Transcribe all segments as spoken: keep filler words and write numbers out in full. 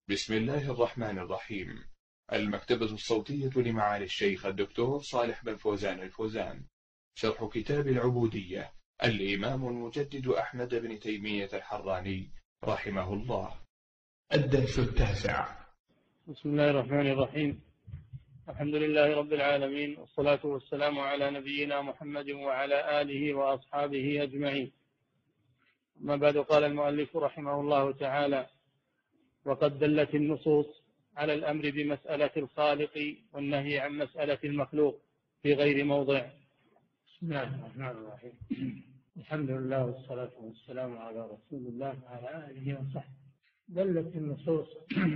بسم الله الرحمن الرحيم. المكتبة الصوتية لمعالي الشيخ الدكتور صالح بن فوزان الفوزان. شرح كتاب العبودية الإمام المجدد أحمد بن تيمية الحراني رحمه الله. الدرس التاسع. بسم الله الرحمن الرحيم. الحمد لله رب العالمين، والصلاة والسلام على نبينا محمد وعلى آله وأصحابه أجمعين. أما بعد، قال المؤلف رحمه الله تعالى: وقد دلت النصوص على الأمر بمسألة الخالق والنهي عن مسألة المخلوق في غير موضع. بسم الله الرحمن الرحيم. الحمد لله والصلاة والسلام على رسول الله وعلى آله وصحبه. دلت النصوص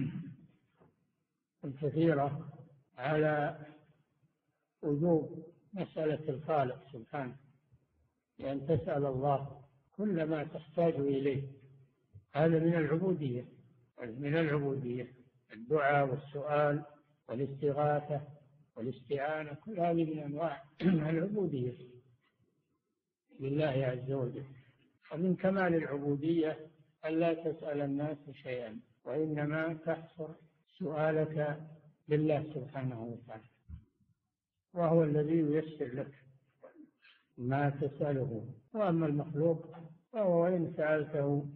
الكثيرة على وجوب مسألة الخالق سبحانه، لأن تسأل الله كل ما تحتاج إليه. هذا من العبودية من العبودية الدعاء والسؤال والاستغاثة والاستعانة، كل هذه من أنواع العبودية لله عز وجل. ومن كمال العبودية ألا تسأل الناس شيئا، وإنما تحصر سؤالك لله سبحانه وتعالى، وهو الذي ييسر لك ما تسأله. وأما المخلوق فهو إن سألته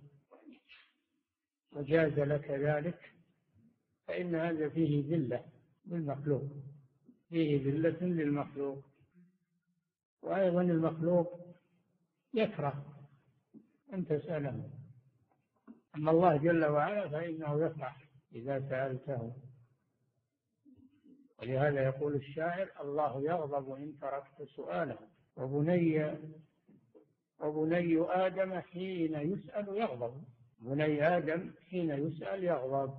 وجاز لك ذلك فإن هذا فيه ذلة للمخلوق فيه ذلة للمخلوق وأيضا المخلوق يكره أن تسأله. أما الله جل وعلا فإنه يفرح إذا سألته، ولهذا يقول الشاعر: الله يغضب إن تركت سؤاله، وبني وبني آدم حين يسأل يغضب. بني آدم حين يسأل يغضب.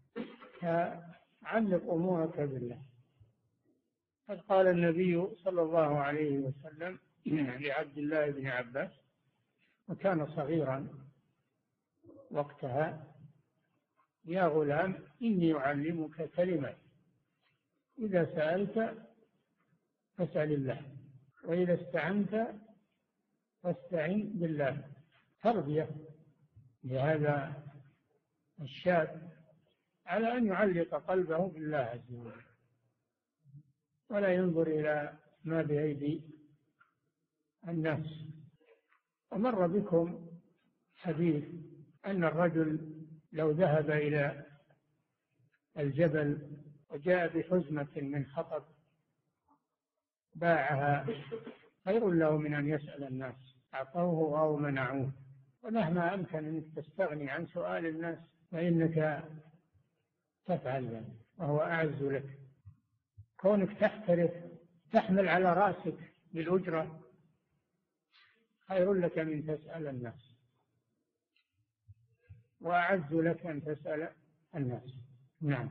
فعلق أمورك بالله. قد قال النبي صلى الله عليه وسلم لعبد الله بن عباس، وكان صغيرا وقتها: يا غلام إني أعلمك كلمات، إذا سألت فاسأل الله، وإذا استعنت فاستعن بالله. تربية لهذا الشاب على أن يعلق قلبه بالله عز وجل، ولا ينظر إلى ما بأيدي الناس. ومر بكم حديث أن الرجل لو ذهب إلى الجبل وجاء بحزمة من حطب باعها خير له من أن يسأل الناس أعطوه أو منعوه. ومهما أمكن أنك تستغني عن سؤال الناس فإنك تفعل ذلك، وهو أعز لك. كونك تحترف تحمل على رأسك بالأجرة خير لك من تسأل الناس، وأعز لك أن تسأل الناس. نعم.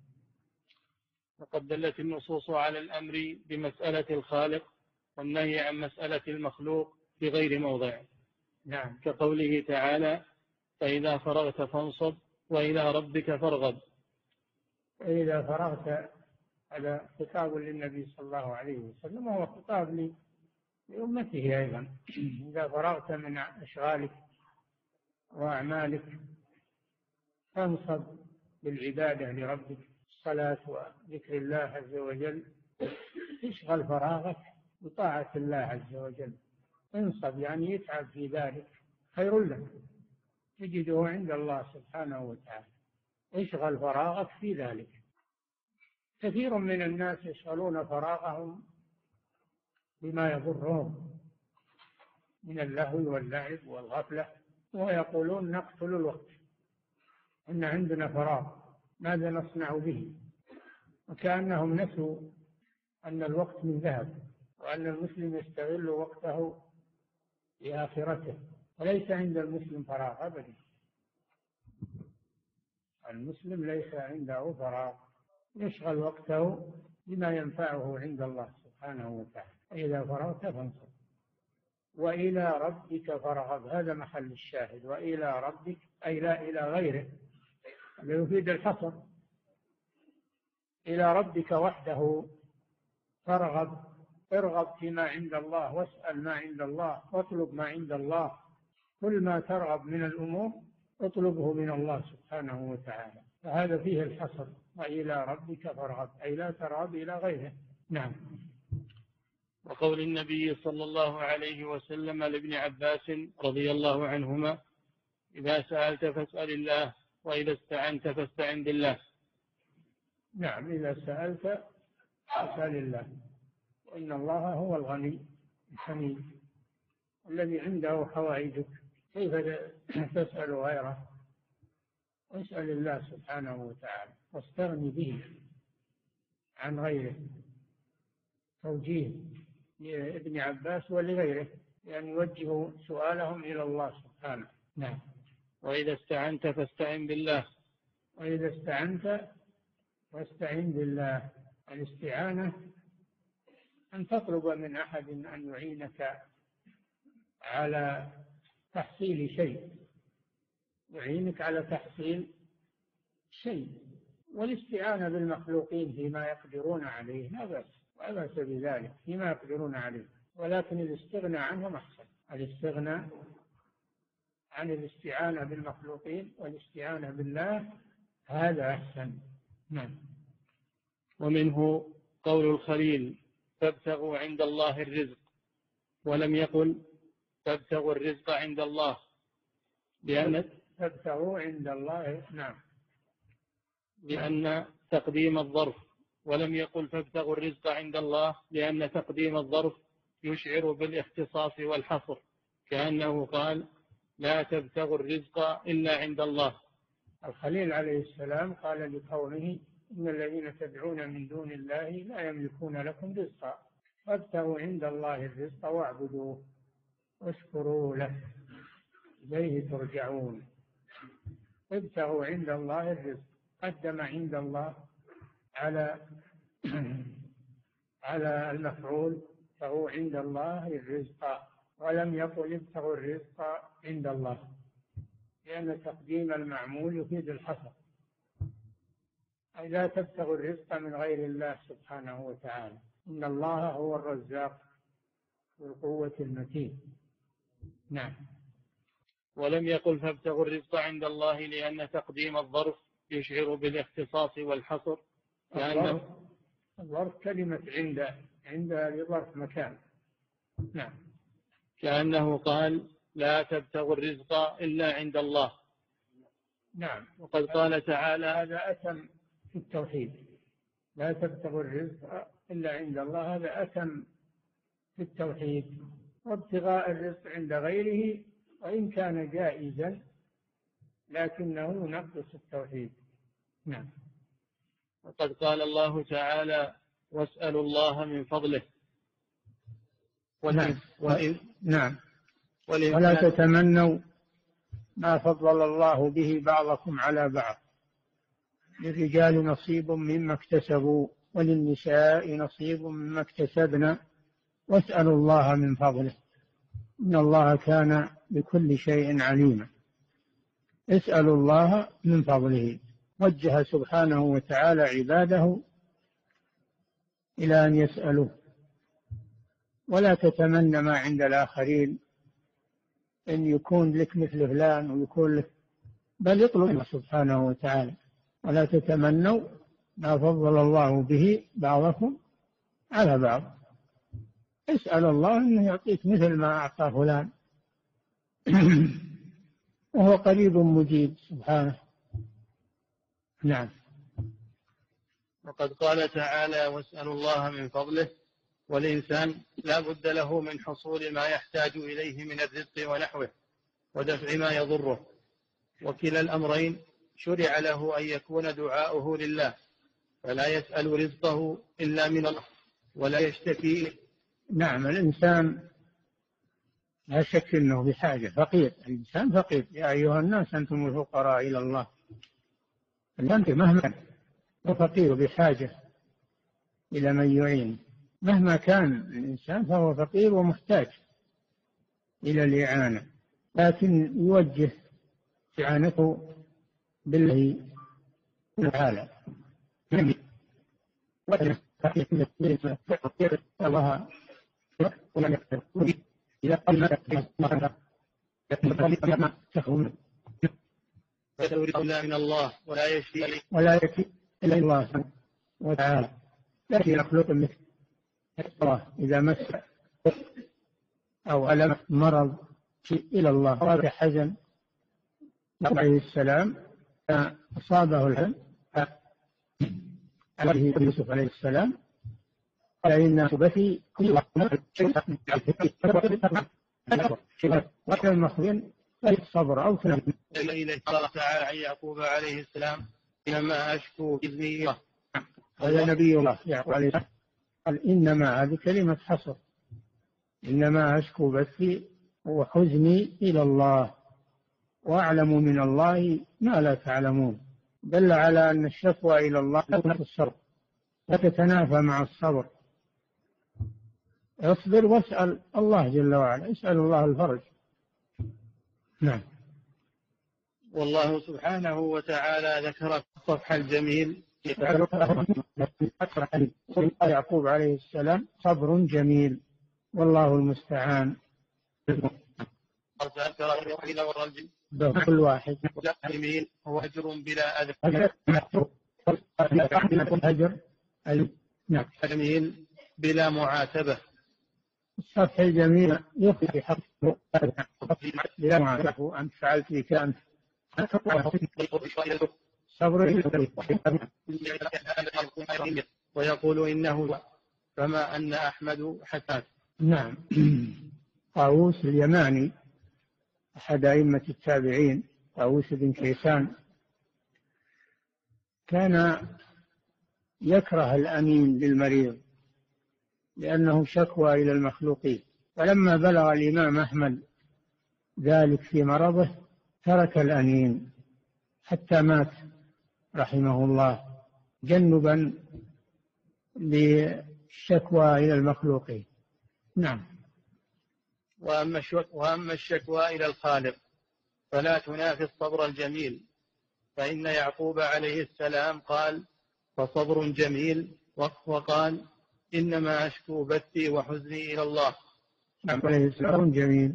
وقد دلت النصوص على الأمر بمسألة الخالق والنهي عن مسألة المخلوق في غير موضع. نعم. كقوله تعالى: فإذا فرغت فانصب وإلى ربك فارغب. فإذا فرغت، هذا خطاب للنبي صلى الله عليه وسلم، وهو خطاب لأمته أيضا. إذا فرغت من أشغالك وأعمالك فانصب بالعبادة لربك، الصلاة وذكر الله عز وجل. اشغل فراغك بطاعة الله عز وجل. انصب يعني يتعب في ذلك، خير لك، تجده عند الله سبحانه وتعالى. اشغل فراغك في ذلك. كثير من الناس يشغلون فراغهم بما يضرهم من اللهو واللعب والغفلة، ويقولون نقتل الوقت، إن عندنا فراغ ماذا نصنع به؟ وكأنهم نسوا أن الوقت من ذهب، وأن المسلم يستغل وقته لآخرته. وليس عند المسلم فراغ أبدا. المسلم ليس عنده فراغ، يشغل وقته بما ينفعه عند الله سبحانه وتعالى. إذا فرغت فانصب وإلى ربك فارغب. هذا محل الشاهد. وإلى ربك أي لا إلى غيره، هذا يفيد الحصر. إلى ربك وحده فارغب. ارغب فيما عند الله، واسأل ما عند الله، واطلب ما عند الله. كل ما ترغب من الأمور اطلبه من الله سبحانه وتعالى، فهذا فيه الحصر، وإلى ربك فارغب، أي لا ترغب إلى غيره. نعم. وقول النبي صلى الله عليه وسلم لابن عباس رضي الله عنهما: إذا سألت فاسأل الله، وإذا استعنت فاستعن بالله. نعم، إذا سألت فاسأل الله، وإن الله هو الغني الحميد الذي عنده حوائجك، كيف تسأل غيره؟ واسأل الله سبحانه وتعالى واستغني به عن غيره. توجيه لابن عباس ولغيره لأن يوجهوا سؤالهم إلى الله سبحانه. نعم. وإذا استعنت فاستعن بالله. وإذا استعنت فاستعن بالله. الاستعانة أن تطلب من أحد أن يعينك على تحصيل شيء، يعينك على تحصيل شيء. والاستعانة بالمخلوقين فيما يقدرون عليه لا بأس، لا بأس بذلك فيما يقدرون عليه، ولكن الاستغناء عنهم أحسن. الاستغناء عن الاستعانة بالمخلوقين والاستعانة بالله هذا أحسن. نعم. ومنه قول الخليل: فابتغوا عند الله الرزق، ولم يقل فابتغوا الرزق عند الله، لأن فابتغوا عند الله. نعم. لأن تقديم الظرف، ولم يقل فابتغوا الرزق عند الله، لأن تقديم الظرف يشعر بالاختصاص والحصر، كأنه قال: لا تبتغوا الرزق إلا عند الله. الخليل عليه السلام قال لقومه: إن الذين تدعون من دون الله لا يملكون لكم رزقا، فابتغوا عند الله الرزق واعبدوه واشكروا له إليه ترجعون. ابتغوا عند الله الرزق، قدم عند الله على على المفعول، ابتغوا عند الله الرزق، ولم يقل ابتغوا الرزق عند الله، لأن تقديم المعمول يفيد الحصر، أي لا تبتغوا الرزق من غير الله سبحانه وتعالى، إن الله هو الرزاق ذو القوة المتين. نعم. ولم يقل فابتغوا الرزق عند الله، لأن تقديم الظرف يشعر بالاختصاص والحصر، الظرف, الظرف كلمة عند، عند لظرف مكان. نعم. كأنه قال: لا تبتغوا الرزق إلا عند الله. نعم. وقد قال تعالى: هذا أتم في التوحيد، لا تبتغوا الرزق إلا عند الله، هذا أتم في التوحيد. وابتغاء الرزق عند غيره وإن كان جائزا لكنه ينقص التوحيد. نعم. وقد قال الله تعالى: واسألوا الله من فضله. نعم. نعم. ولا تتمنوا ما فضل الله به بعضكم على بعض، للرجال نصيب مما اكتسبوا وللنساء نصيب مما اكتسبن واسألوا الله من فضله إن الله كان بكل شيء عليما. اسألوا الله من فضله، وجه سبحانه وتعالى عباده إلى أن يسألوه. ولا تتمنى ما عند الآخرين أن يكون لك مثل فلان ويكون لك، بل اطلب الله سبحانه وتعالى. ولا تتمنوا ما فضل الله به بعضكم على بعض، اسأل الله أنه يعطيك مثل ما أعطى فلان وهو قريب مجيب سبحانه. نعم. وقد قال تعالى: واسألوا الله من فضله. والإنسان لا بد له من حصول ما يحتاج إليه من الرزق ونحوه ودفع ما يضره، وكلا الأمرين شرع له أن يكون دعاؤه لله، فلا يسأل رزقه إلا من الله ولا يشتكي. نعم. الإنسان لا شك أنه بحاجة، فقير، الإنسان فقير. يا أيها الناس أنتم الفقراء إلى الله. أنت مهما كان فقير بحاجة إلى من يعين، مهما كان الإنسان فهو فقير ومحتاج إلى الإعانة، لكن يوجه إعانته بالله تعالى. الله إذا قال ما تفهم فتورد إلا من الله ولا يشفي ولا يكفي إلا الله سبحانه وتعالى، لكن مخلوق مثل الله إذا مس أو ألم مرض إلى الله هذا حزن عليه السلام أصابه الحزن عليه يوسف عليه السلام قال إن بثي كل وكان المخزن الصبر أو إليه قال تعالى عن يعقوب عليه السلام إنما أشكو إذني. هذا نبي الله يعقوب عليه السلام قال إنما، هذه كلمة حصر، إنما أشكو بثي وحزني إلى الله وأعلم من الله ما لا تعلمون. دل على أن الشكوى إلى الله لا تنافي الصبر، لا تتنافى مع الصبر. اصبر واسأل الله جل وعلا، اسأل الله الفرج. نعم. والله سبحانه وتعالى ذكر الصفح الجميل يعقوب عليه السلام صبر جميل والله المستعان. كل واحد جميل هو أجر بلا أذى. أجر جميل بلا معاتبة. الصفح الجميل يخفي حقه بلا معاتبة. أنت فعلت لي كان صبر ويقول إنه فما أن أحمد حسن. نعم. طاووس اليماني أحد أئمة التابعين، طاووس بن كيسان، كان يكره الأنين للمريض لأنه شكوى إلى المخلوقين، فلما بلغ الإمام أحمد ذلك في مرضه ترك الأنين حتى مات رحمه الله، جنبا للشكوى إلى المخلوقين. نعم. وأما الشكوى إلى الخالق فلا تنافي الصبر الجميل، فإن يعقوب عليه السلام قال فصبر جميل، وقال إنما أشكو بثي وحزني إلى الله. عليه السلام جميل،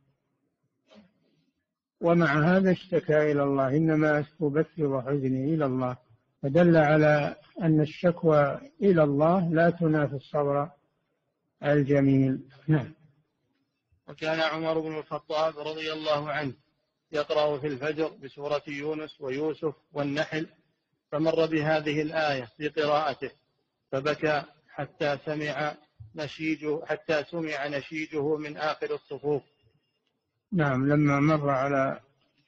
ومع هذا اشتكى إلى الله إنما أشكو بثي وحزني إلى الله، فدل على أن الشكوى إلى الله لا تنافي الصبر الجميل. نعم. وكان عمر بن الخطاب رضي الله عنه يقرأ في الفجر بسورة يونس ويوسف والنحل، فمر بهذه الآية في قراءته فبكى حتى سمع نشيجه حتى سمع نشيجه من آخر الصفوف. نعم. لما مر على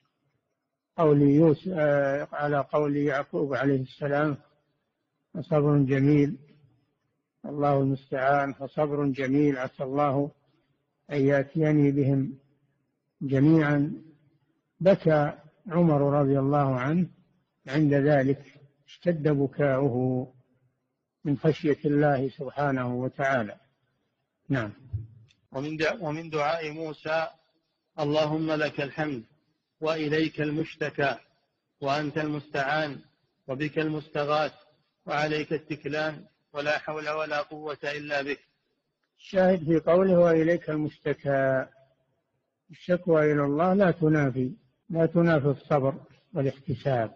قول يوسف على قول يعقوب عليه السلام فصبر جميل الله المستعان، فصبر جميل عسى الله أن يأتيني بهم جميعا، بكى عمر رضي الله عنه عند ذلك، اشتد بكاؤه من خشية الله سبحانه وتعالى. نعم. ومن دعاء موسى اللهم لك الحمد وإليك المشتكى وأنت المستعان وبك المستغاث وعليك التكلان ولا حول ولا قوة إلا بك. الشاهد في قوله وإليك المشتكى، الشكوى إلى الله لا تنافي لا تنافي الصبر والاحتساب،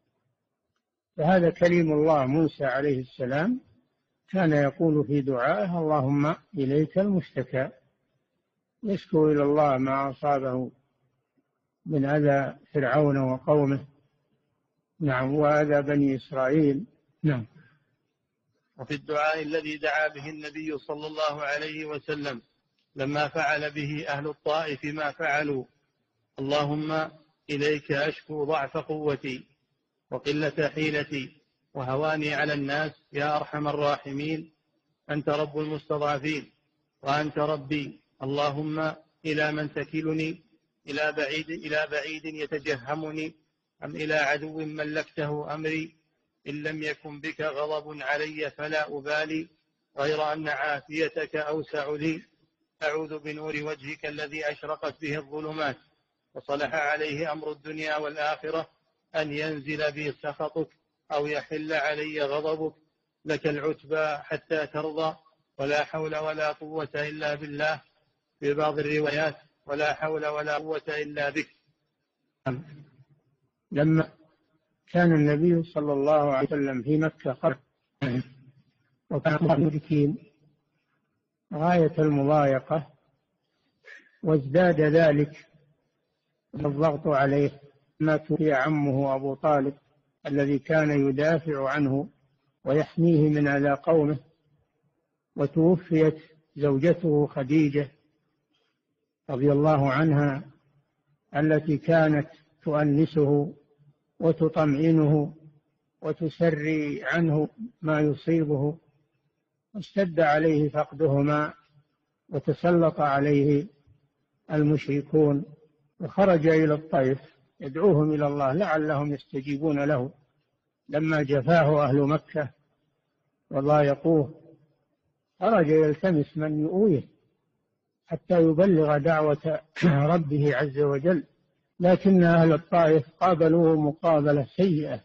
فهذا كليم الله موسى عليه السلام كان يقول في دعائه اللهم إليك المشتكى، يشكو إلى الله ما أصابه من أذى فرعون وقومه. نعم. وأذى بني إسرائيل. نعم. وفي الدعاء الذي دعا به النبي صلى الله عليه وسلم لما فعل به أهل الطائف ما فعلوا اللهم إليك أشكو ضعف قوتي وقلة حيلتي وهواني على الناس يا أرحم الراحمين، أنت رب المستضعفين وأنت ربي، اللهم إلى من تكلني، إلى بعيد إلى بعيد يتجهمني أم إلى عدو ملكته أمري، إن لم يكن بك غضب علي فلا أبالي، غير أن عافيتك أوسع لي، أعوذ بنور وجهك الذي أشرقت به الظلمات وصلح عليه أمر الدنيا والآخرة أن ينزل بي سخطك أو يحل علي غضبك، لك العتبى حتى ترضى، ولا حول ولا قوة إلا بالله، في بعض الروايات ولا حول ولا قوة إلا بك. لما كان النبي صلى الله عليه وسلم في مكة قبل وكان المشركين غاية المضايقة، وازداد ذلك الضغط عليه ما توفي عمه أبو طالب الذي كان يدافع عنه ويحميه من أذى قومه، وتوفيت زوجته خديجة رضي الله عنها التي كانت تؤنسه وتطمئنه وتسري عنه ما يصيبه، اشتد عليه فقدهما وتسلط عليه المشركون، وخرج إلى الطائف يدعوهم إلى الله لعلهم يستجيبون له لما جفاه أهل مكة وضايقوه. خرج يلتمس من يؤويه حتى يبلغ دعوة ربه عز وجل، لكن أهل الطائف قابلوه مقابلة سيئة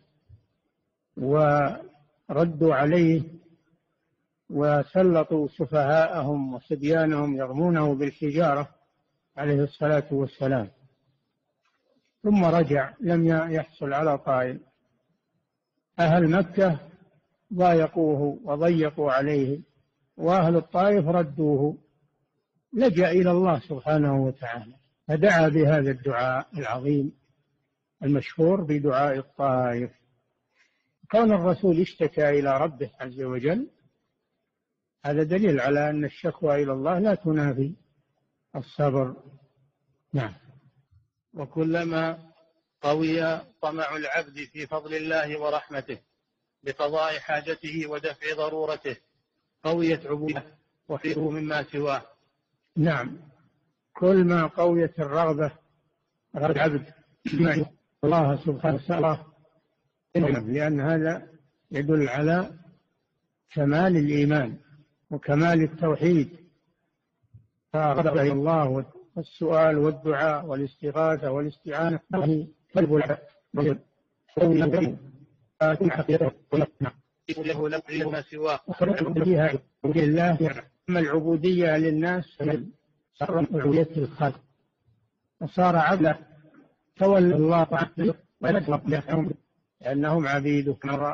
وردوا عليه وسلطوا سفهاءهم وصبيانهم يرمونه بالحجارة عليه الصلاة والسلام، ثم رجع لم يحصل على طائل. أهل مكة ضايقوه وضيقوا عليه، وأهل الطائف ردوه، لجأ إلى الله سبحانه وتعالى فدعا بهذا الدعاء العظيم المشهور بدعاء الطائف. كون الرسول اشتكى إلى ربه عز وجل هذا دليل على أن الشكوى إلى الله لا تنافي الصبر. نعم. وكلما قوي طمع العبد في فضل الله ورحمته بقضاء حاجته ودفع ضرورته قويت عبوديته وحيده مما سواه. نعم، كل ما قويت الرغبة رغبة العبد الله سبحانه وتعالى، لأن هذا يدل على كمال الإيمان وكمال التوحيد، فرغبة إلى الله والسؤال والدعاء والاستغاثة والاستعانة قلب العبد له له ما سواه لله. أما العبودية للناس صار عبودية الخلق وصار عبدا تولى الله عنه ويطلب لهم لأنهم عبيده،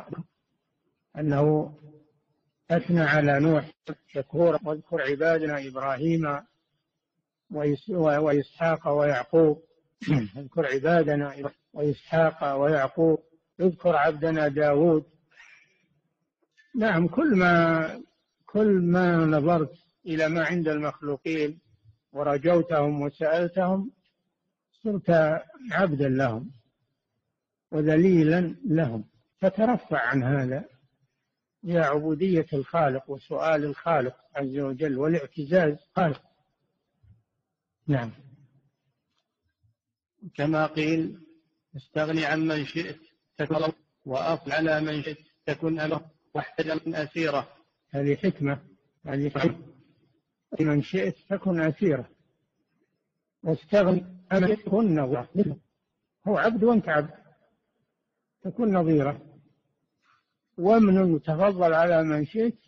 أنه أثنى على نوح شكورا واذكر عبادنا إبراهيم وإسحاق ويعقوب اذكر عبادنا وإسحاق ويعقوب اذكر عبدنا داود. نعم، كل ما كل ما نظرت إلى ما عند المخلوقين ورجوتهم وسألتهم صرت عبدا لهم وذليلا لهم، فترفع عن هذا يا عبودية الخالق وسؤال الخالق عز وجل والاعتزاز خالق. نعم. كما قيل استغني عن من شئت تكن وأقل على من شئت تكن أمر واحتجا من أسيرة. هذه حكمة، هذه حكمة. من شئت تكن أسيرة واستغني عن من تكن نظيرة. هو عبد وانت عبد تكن نظيرة، ومن تفضل على من شئت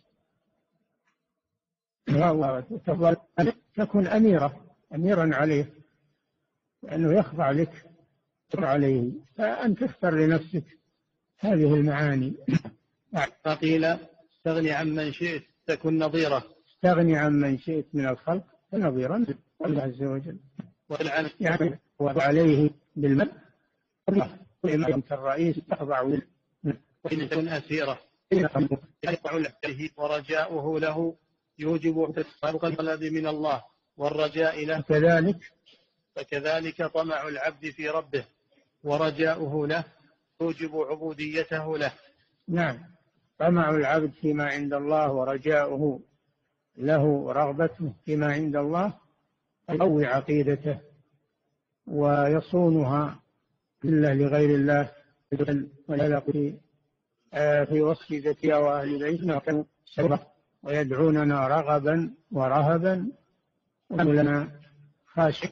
تفضل تكن أميرة أميرا عليه لأنه يخضع لك عليه، فأنت تختار لنفسك هذه المعاني. فقيل استغني عن من شئت تكن نظيرة. استغني عن من شئت من الخلق نظيرا الله عز وجل، يعني وعليه بالمن وإمامة الرئيس تخضع له. وإن تكن أسيرة يقع له ورجاؤه له يوجب تسابق الطلب من الله والرجاء له. كذلك فكذلك طمع العبد في ربه ورجاؤه له يوجب عبوديته له. نعم، طمع العبد فيما عند الله ورجاؤه له ورغبته فيما عند الله يقوي عقيدته ويصونها إلا لغير الله. ولذا في في وصف زكريا وأهل بيتنا كانوا سبا ويدعوننا رغبا ورهبا ولنا خاشع.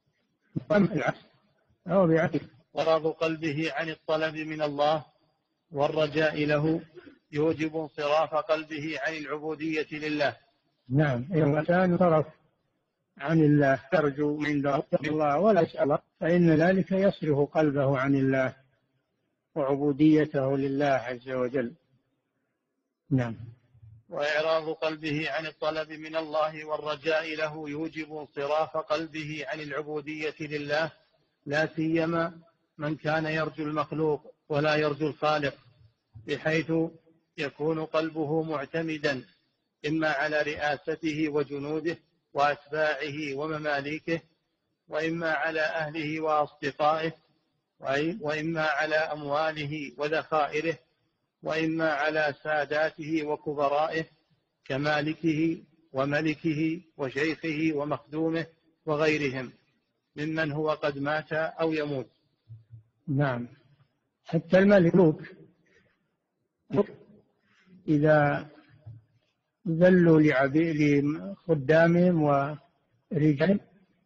أو بعكس وراض قلبه عن الطلب من الله والرجاء له يوجب انصراف قلبه عن العبودية لله. نعم، إذا الإنسان صرف عن الله يرجو عند الله ولا يسأل الله فإن ذلك يصرف قلبه عن الله وعبوديته لله عز وجل. نعم. وإعراض قلبه عن الطلب من الله والرجاء له يوجب انصراف قلبه عن العبودية لله، لا سيما من كان يرجو المخلوق ولا يرجو الخالق، بحيث يكون قلبه معتمدا إما على رئاسته وجنوده وأتباعه ومماليكه، وإما على أهله وأصدقائه، وإما على أمواله وذخائره، وإما على ساداته وكبرائه كمالكه وملكه وشيخه ومخدومه وغيرهم ممن هو قد مات أو يموت. نعم. حتى الملوك إذا ذلوا لخدامهم ورجالهم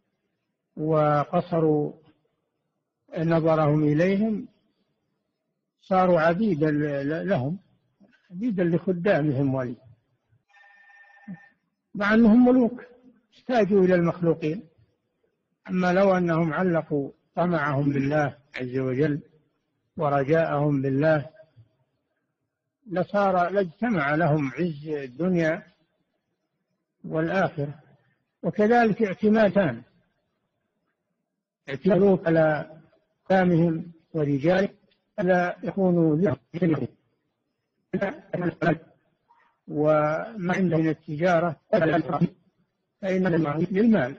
وقصروا نظرهم إليهم صاروا عبيدا لهم، عبيدا لخدامهم ولي، مع أنهم ملوك احتاجوا إلى المخلوقين. أما لو أنهم علقوا طمعهم بالله عز وجل ورجاءهم بالله لصار لاجتمع لهم عز الدنيا والآخرة. وكذلك اعتمادان، اعتمادوا على قامهم ورجالهم لا يكونوا ذهنهم، وما عندهم من التجارة فإن للمال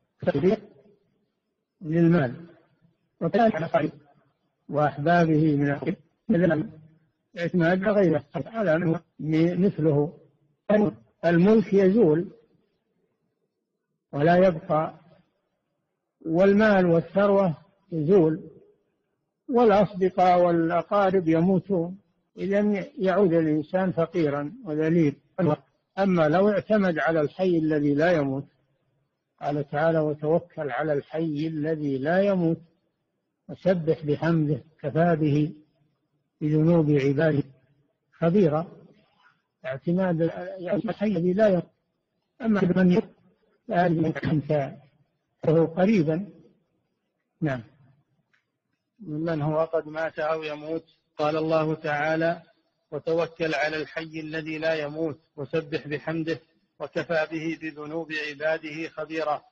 للمال وكذلك وأحبابه من الخير اعتماد غيره على مثله. الملك يزول ولا يبقى، والمال والثروة يزول، والأصدقاء والأقارب يموتون، إذن يعود الإنسان فقيرا وذليل. أما لو اعتمد على الحي الذي لا يموت، قال تعالى: وتوكل على الحي الذي لا يموت وسبح بحمده كفى به بذنوب عباده خبيرا. اعتماد الحي الذي لا يموت. أما من يموت فهو قريبا. نعم. ممن هو قد مات أو يموت. قال الله تعالى: وتوكل على الحي الذي لا يموت وسبح بحمده وكفى به بذنوب عباده خبيرا.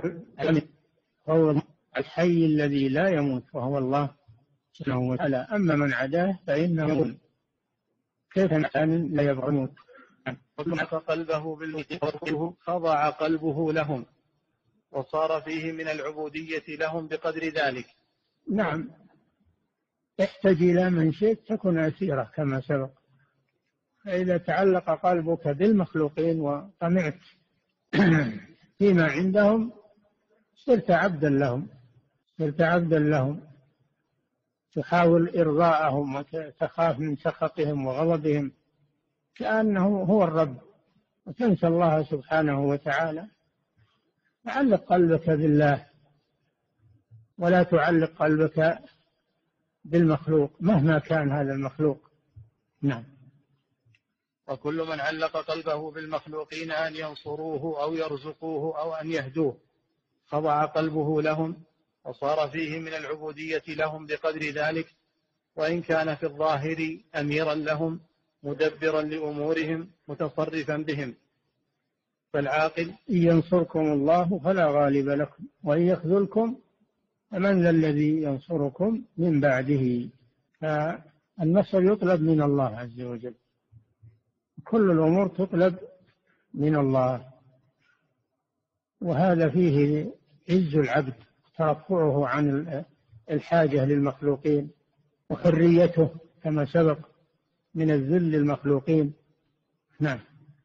هو الحي الذي لا يموت وهو الله سبحانه وتعالى. أما من عداه فإنه يموت. كيف كان لا يموت؟ وكلف قلبه بالموت خضع قلبه لهم وصار فيه من العبودية لهم بقدر ذلك. نعم. احتج إلى من شئت تكن أسيرة كما سبق. فإذا تعلق قلبك بالمخلوقين وطمعت فيما عندهم صرت عبدا لهم، صرت عبدا لهم، تحاول إرضاءهم وتخاف من سخطهم وغضبهم كأنه هو الرب، وتنسى الله سبحانه وتعالى. تعلق قلبك بالله ولا تعلق قلبك بالمخلوق مهما كان هذا المخلوق. نعم. وكل من علق قلبه بالمخلوقين أن ينصروه أو يرزقوه أو أن يهدوه خضع قلبه لهم وصار فيه من العبودية لهم بقدر ذلك، وإن كان في الظاهر أميرا لهم مدبرا لأمورهم متصرفا بهم. فالعاقل: إن ينصركم الله فلا غالب لكم وإن يخذلكم فمن ذا الذي ينصركم من بعده. فالنصر يطلب من الله عز وجل، كل الأمور تطلب من الله، وهذا فيه عز العبد، ترفعه عن الحاجة للمخلوقين وحريته كما سبق من الذل للمخلوقين. نعم.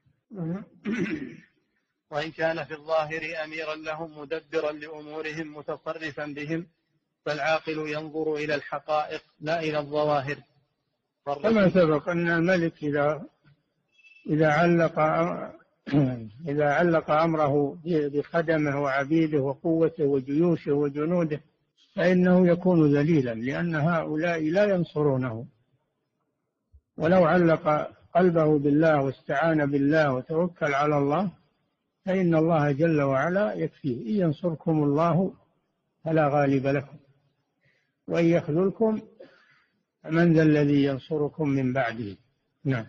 وإن كان في الظاهر أميرا لهم مدبرا لأمورهم متصرفا بهم، فالعاقل ينظر إلى الحقائق لا إلى الظواهر. كما سبق أن الملك إذا إذا علق إذا علق أمره بخدمه وعبيده وقوته وجيوشه وجنوده فإنه يكون ذليلا، لأن هؤلاء لا ينصرونه. ولو علق قلبه بالله واستعان بالله وتوكل على الله فإن الله جل وعلا يكفيه. إن ينصركم الله فلا غالب لكم وإن يخذلكم من ذا الذي ينصركم من بعده. نعم.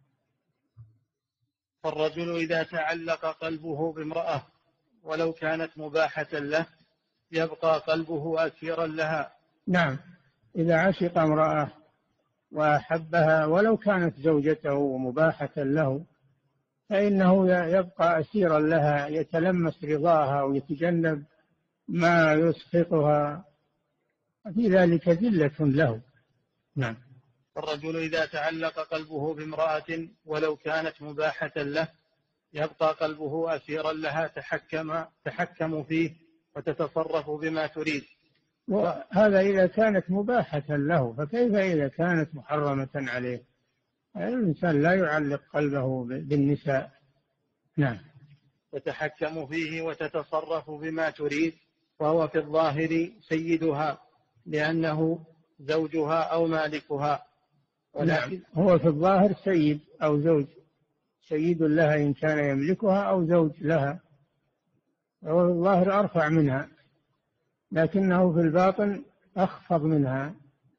فالرجل إذا تعلق قلبه بامرأة ولو كانت مباحة له يبقى قلبه أسيرا لها. نعم، إذا عشق امرأة وأحبها ولو كانت زوجته ومباحة له فإنه يبقى أسيرا لها، يتلمس رضاها ويتجنب ما يسخطها، في ذلك ذلة له. نعم. الرجل إذا تعلق قلبه بامرأة ولو كانت مباحة له يبقى قلبه أسيرا لها، تحكم تحكم فيه وتتصرف بما تريد. وهذا إذا كانت مباحة له، فكيف إذا كانت محرمة عليه؟ الإنسان لا يعلق قلبه بالنساء. نعم. تتحكم فيه وتتصرف بما تريد، وهو في الظاهر سيدها لأنه زوجها أو مالكها. ولكن نعم. هو في الظاهر سيد أو زوج، سيد لها إن كان يملكها أو زوج لها، هو في الظاهر أرفع منها، لكنه في الباطن أخفض منها،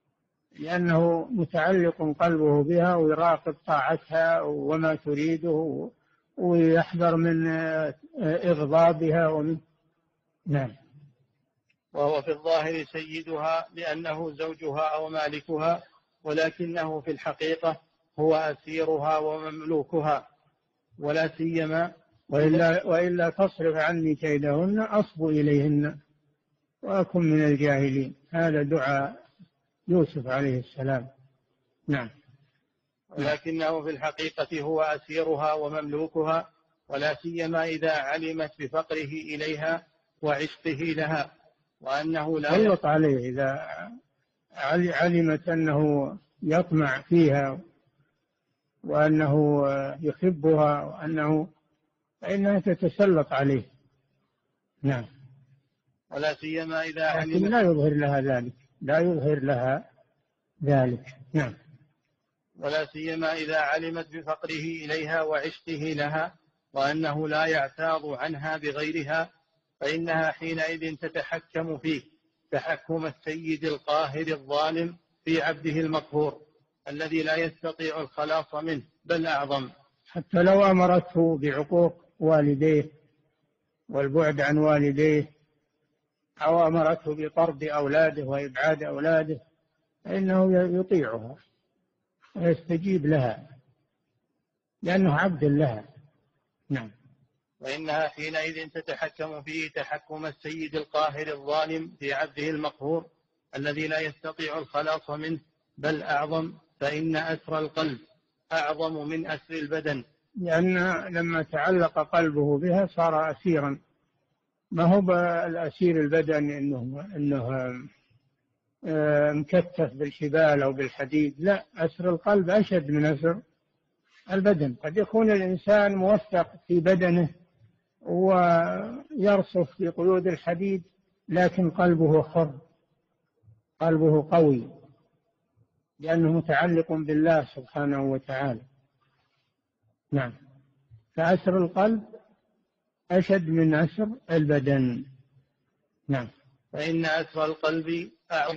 لأنه متعلق قلبه بها ويراقب طاعتها وما تريده ويحذر من إغضابها ومن. نعم. وهو في الظاهر سيدها لأنه زوجها أو مالكها، ولكنه في الحقيقة هو أسيرها ومملوكها. ولا سيما وإلا, وإلا تصرف عني كيدهن أصب إليهن وأكن من الجاهلين. هذا دعاء يوسف عليه السلام. نعم. ولكنه في الحقيقة هو أسيرها ومملوكها، ولا سيما إذا علمت بفقره إليها وعشقه لها، وأنه لا يضغط عليه إذا علمت أنه يطمع فيها وأنه يحبها وأنه فإنها تتسلط عليه. نعم. ولا سيما إذا علمت، لكن لا يظهر لها ذلك، لا يظهر لها ذلك. نعم. ولا سيما إذا علمت بفقره إليها وعشقه لها، وأنه لا يعتاض عنها بغيرها، فإنها حينئذ تتحكم فيه تحكم السيد القاهر الظالم في عبده المقهور الذي لا يستطيع الخلاص منه، بل أعظم. حتى لو أمرته بعقوق والديه والبعد عن والديه، أو أمرته بطرد أولاده وإبعاد أولاده، فإنه يطيعها ويستجيب لها لأنه عبد لها. نعم. وإنها حينئذ تتحكم فيه تحكم السيد القاهر الظالم في عبده المقهور الذي لا يستطيع الخلاص منه، بل أعظم، فإن أسر القلب أعظم من أسر البدن، لأن لما تعلق قلبه بها صار أسيرا. ما هو الأسير البدن إنه, إنه مكتف بالحبال أو بالحديد، لا، أسر القلب أشد من أسر البدن. قد يكون الإنسان موثق في بدنه ويرصف في قيود الحديد، لكن قلبه حر، قلبه قوي، لأنه متعلق بالله سبحانه وتعالى. نعم. فأسر القلب أشد من أسر البدن. نعم. فإن أسر القلب أعظم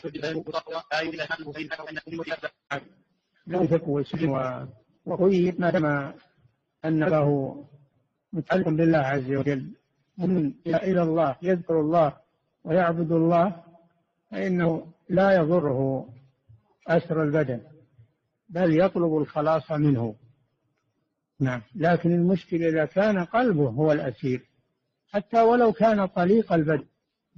لا تقوى وقوي ما أن له متعلق بالله عز وجل، من إلى الله يذكر الله ويعبد الله، فإنه لا يضره أسر البدن، بل يطلب الخلاص منه. نعم. لكن المشكلة إذا كان قلبه هو الأسير، حتى ولو كان طليق البدن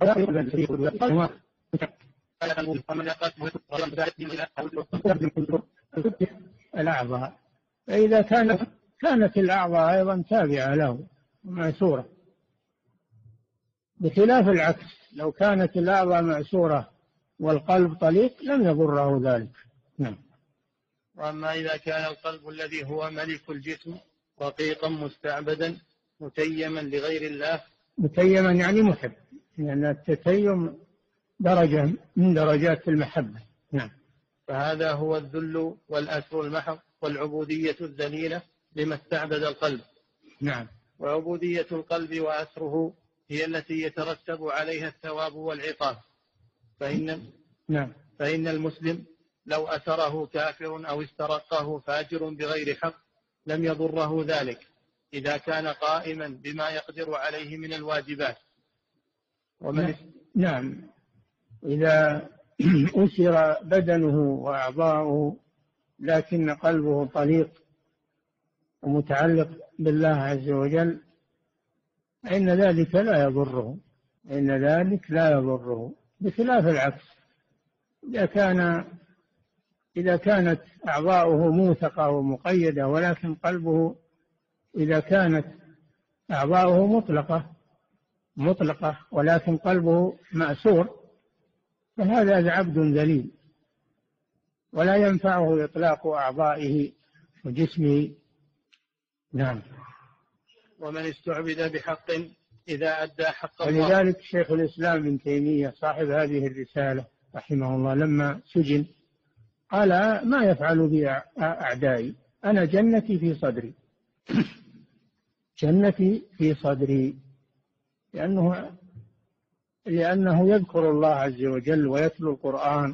الأعضاء، فإذا كانت كانت الأعضاء أيضا تابعة له ومأسورة، بخلاف العكس، لو كانت الأعضاء مأسورة والقلب طليق لم يضره ذلك. نعم. وأما إذا كان القلب الذي هو ملك الجسم رقيقا مستعبدا متيما لغير الله، متيما يعني محب، لأن يعني التتيم درجة من درجات المحبة. نعم. فهذا هو الذل والأسر المحض والعبودية الذليلة لما استعبد القلب. نعم. وعبودية القلب وأسره هي التي يترتب عليها الثواب والعقاب. فإن, نعم. فإن المسلم لو أسره كافر أو استرقه فاجر بغير حق لم يضره ذلك إذا كان قائما بما يقدر عليه من الواجبات. ومن نعم، إذا أسر بدنه وأعضاؤه لكن قلبه طليق ومتعلق بالله عز وجل فإن ذلك لا يضره، إن ذلك لا يضره، بخلاف العكس. إذا كان إذا كانت أعضاؤه موثقة ومقيدة ولكن قلبه، إذا كانت أعضاؤه مطلقة مطلقة ولكن قلبه مأسور فهذا عبد ذليل ولا ينفعه إطلاق أعضائه وجسمه. نعم. ومن استعبد بحق إذا أدى حق الله. ولذلك شيخ الإسلام ابن تيمية صاحب هذه الرسالة رحمه الله لما سجن قال ما يفعل بي أعدائي، أنا جنتي في صدري جنتي في صدري، لأنه لأنه يذكر الله عز وجل ويتلو القرآن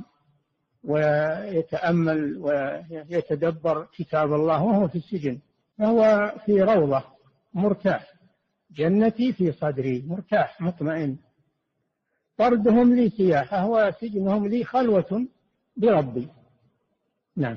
ويتأمل ويتدبر كتاب الله وهو في السجن، فهو في روضة مرتاح، جنتي في صدري، مرتاح مطمئن. طردهم لي سياحة وسجنهم لي خلوة بربي. نعم.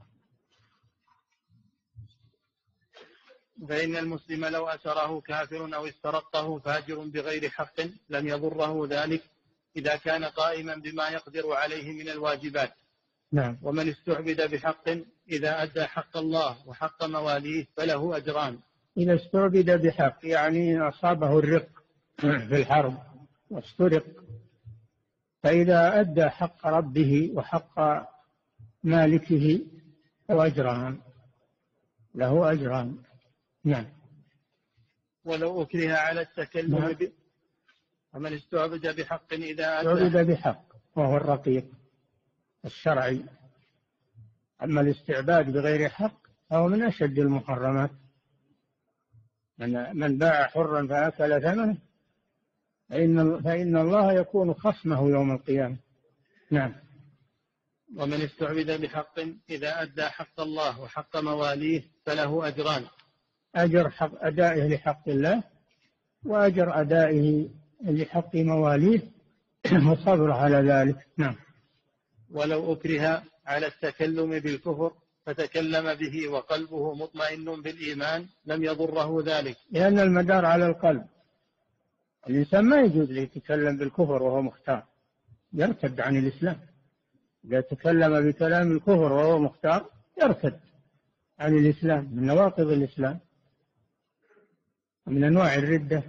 فإن المسلم لو أسره كافر أو استرقه فاجر بغير حق لم يضره ذلك إذا كان قائما بما يقدر عليه من الواجبات. نعم. ومن استعبد بحق إذا أدى حق الله وحق مواليه فله أجران. إذا استعبد بحق يعني أصابه الرق في الحرب واسترق، فإذا أدى حق ربه وحق مالكه له أجران له أجران. نعم. ولو أكره على التكلم نعم. ب... ومن استعبد بحق إذا أدى استعبد بحق وهو الرقيق الشرعي. أما الاستعباد بغير حق فهو من أشد المحرمات. من, من باع حرا فأكل ثمنه فإن, فإن الله يكون خصمه يوم القيامة. نعم. ومن استعبد بحق إذا أدى حق الله وحق مواليه فله أجران. أجر حق أدائه لحق الله وأجر أدائه لحق مواليه والصبر على ذلك. نعم. ولو أكره على التكلم بالكفر فتكلم به وقلبه مطمئن بالإيمان لم يضره ذلك، لأن المدار على القلب. الإنسان ما يجوز له يتكلم بالكفر وهو مختار، يرتد عن الإسلام. إذا تكلم بكلام الكفر وهو مختار يرتد عن الإسلام، من نواقض الإسلام ومن أنواع الردة.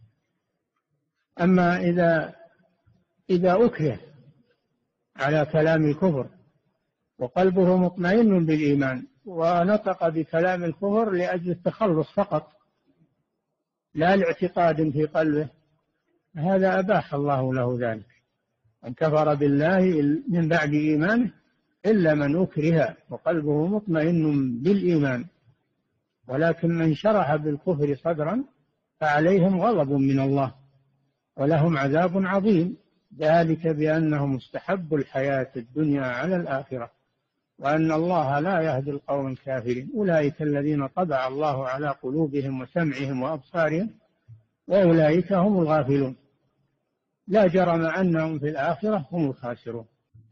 أما إذا إذا أكره على كلام الكفر وقلبه مطمئن بالإيمان ونطق بكلام الكفر لأجل التخلص فقط لا لاعتقاد في قلبه، هذا أباح الله له ذلك. من كفر بالله من بعد إيمانه إلا من أكره وقلبه مطمئن بالإيمان، ولكن من شرح بالكفر صدرا فعليهم غضب من الله ولهم عذاب عظيم، ذلك بأنهم استحبوا الحياة الدنيا على الآخرة وأن الله لا يهدي القوم الكافرين. أولئك الذين طبع الله على قلوبهم وسمعهم وأبصارهم وأولئك هم الغافلون، لا جرم أنهم في الآخرة هم الخاسرون.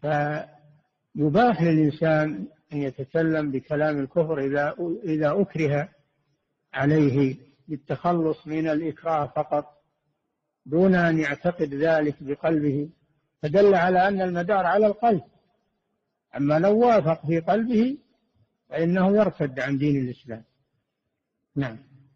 فيباح للإنسان أن يتكلم بكلام الكفر إذا إذا أكره عليه بالتخلص من الإكراه فقط دون أن يعتقد ذلك بقلبه، فدل على أن المدار على القلب. أما لو وافق في قلبه فإنه يرتد عن دين الإسلام. نعم.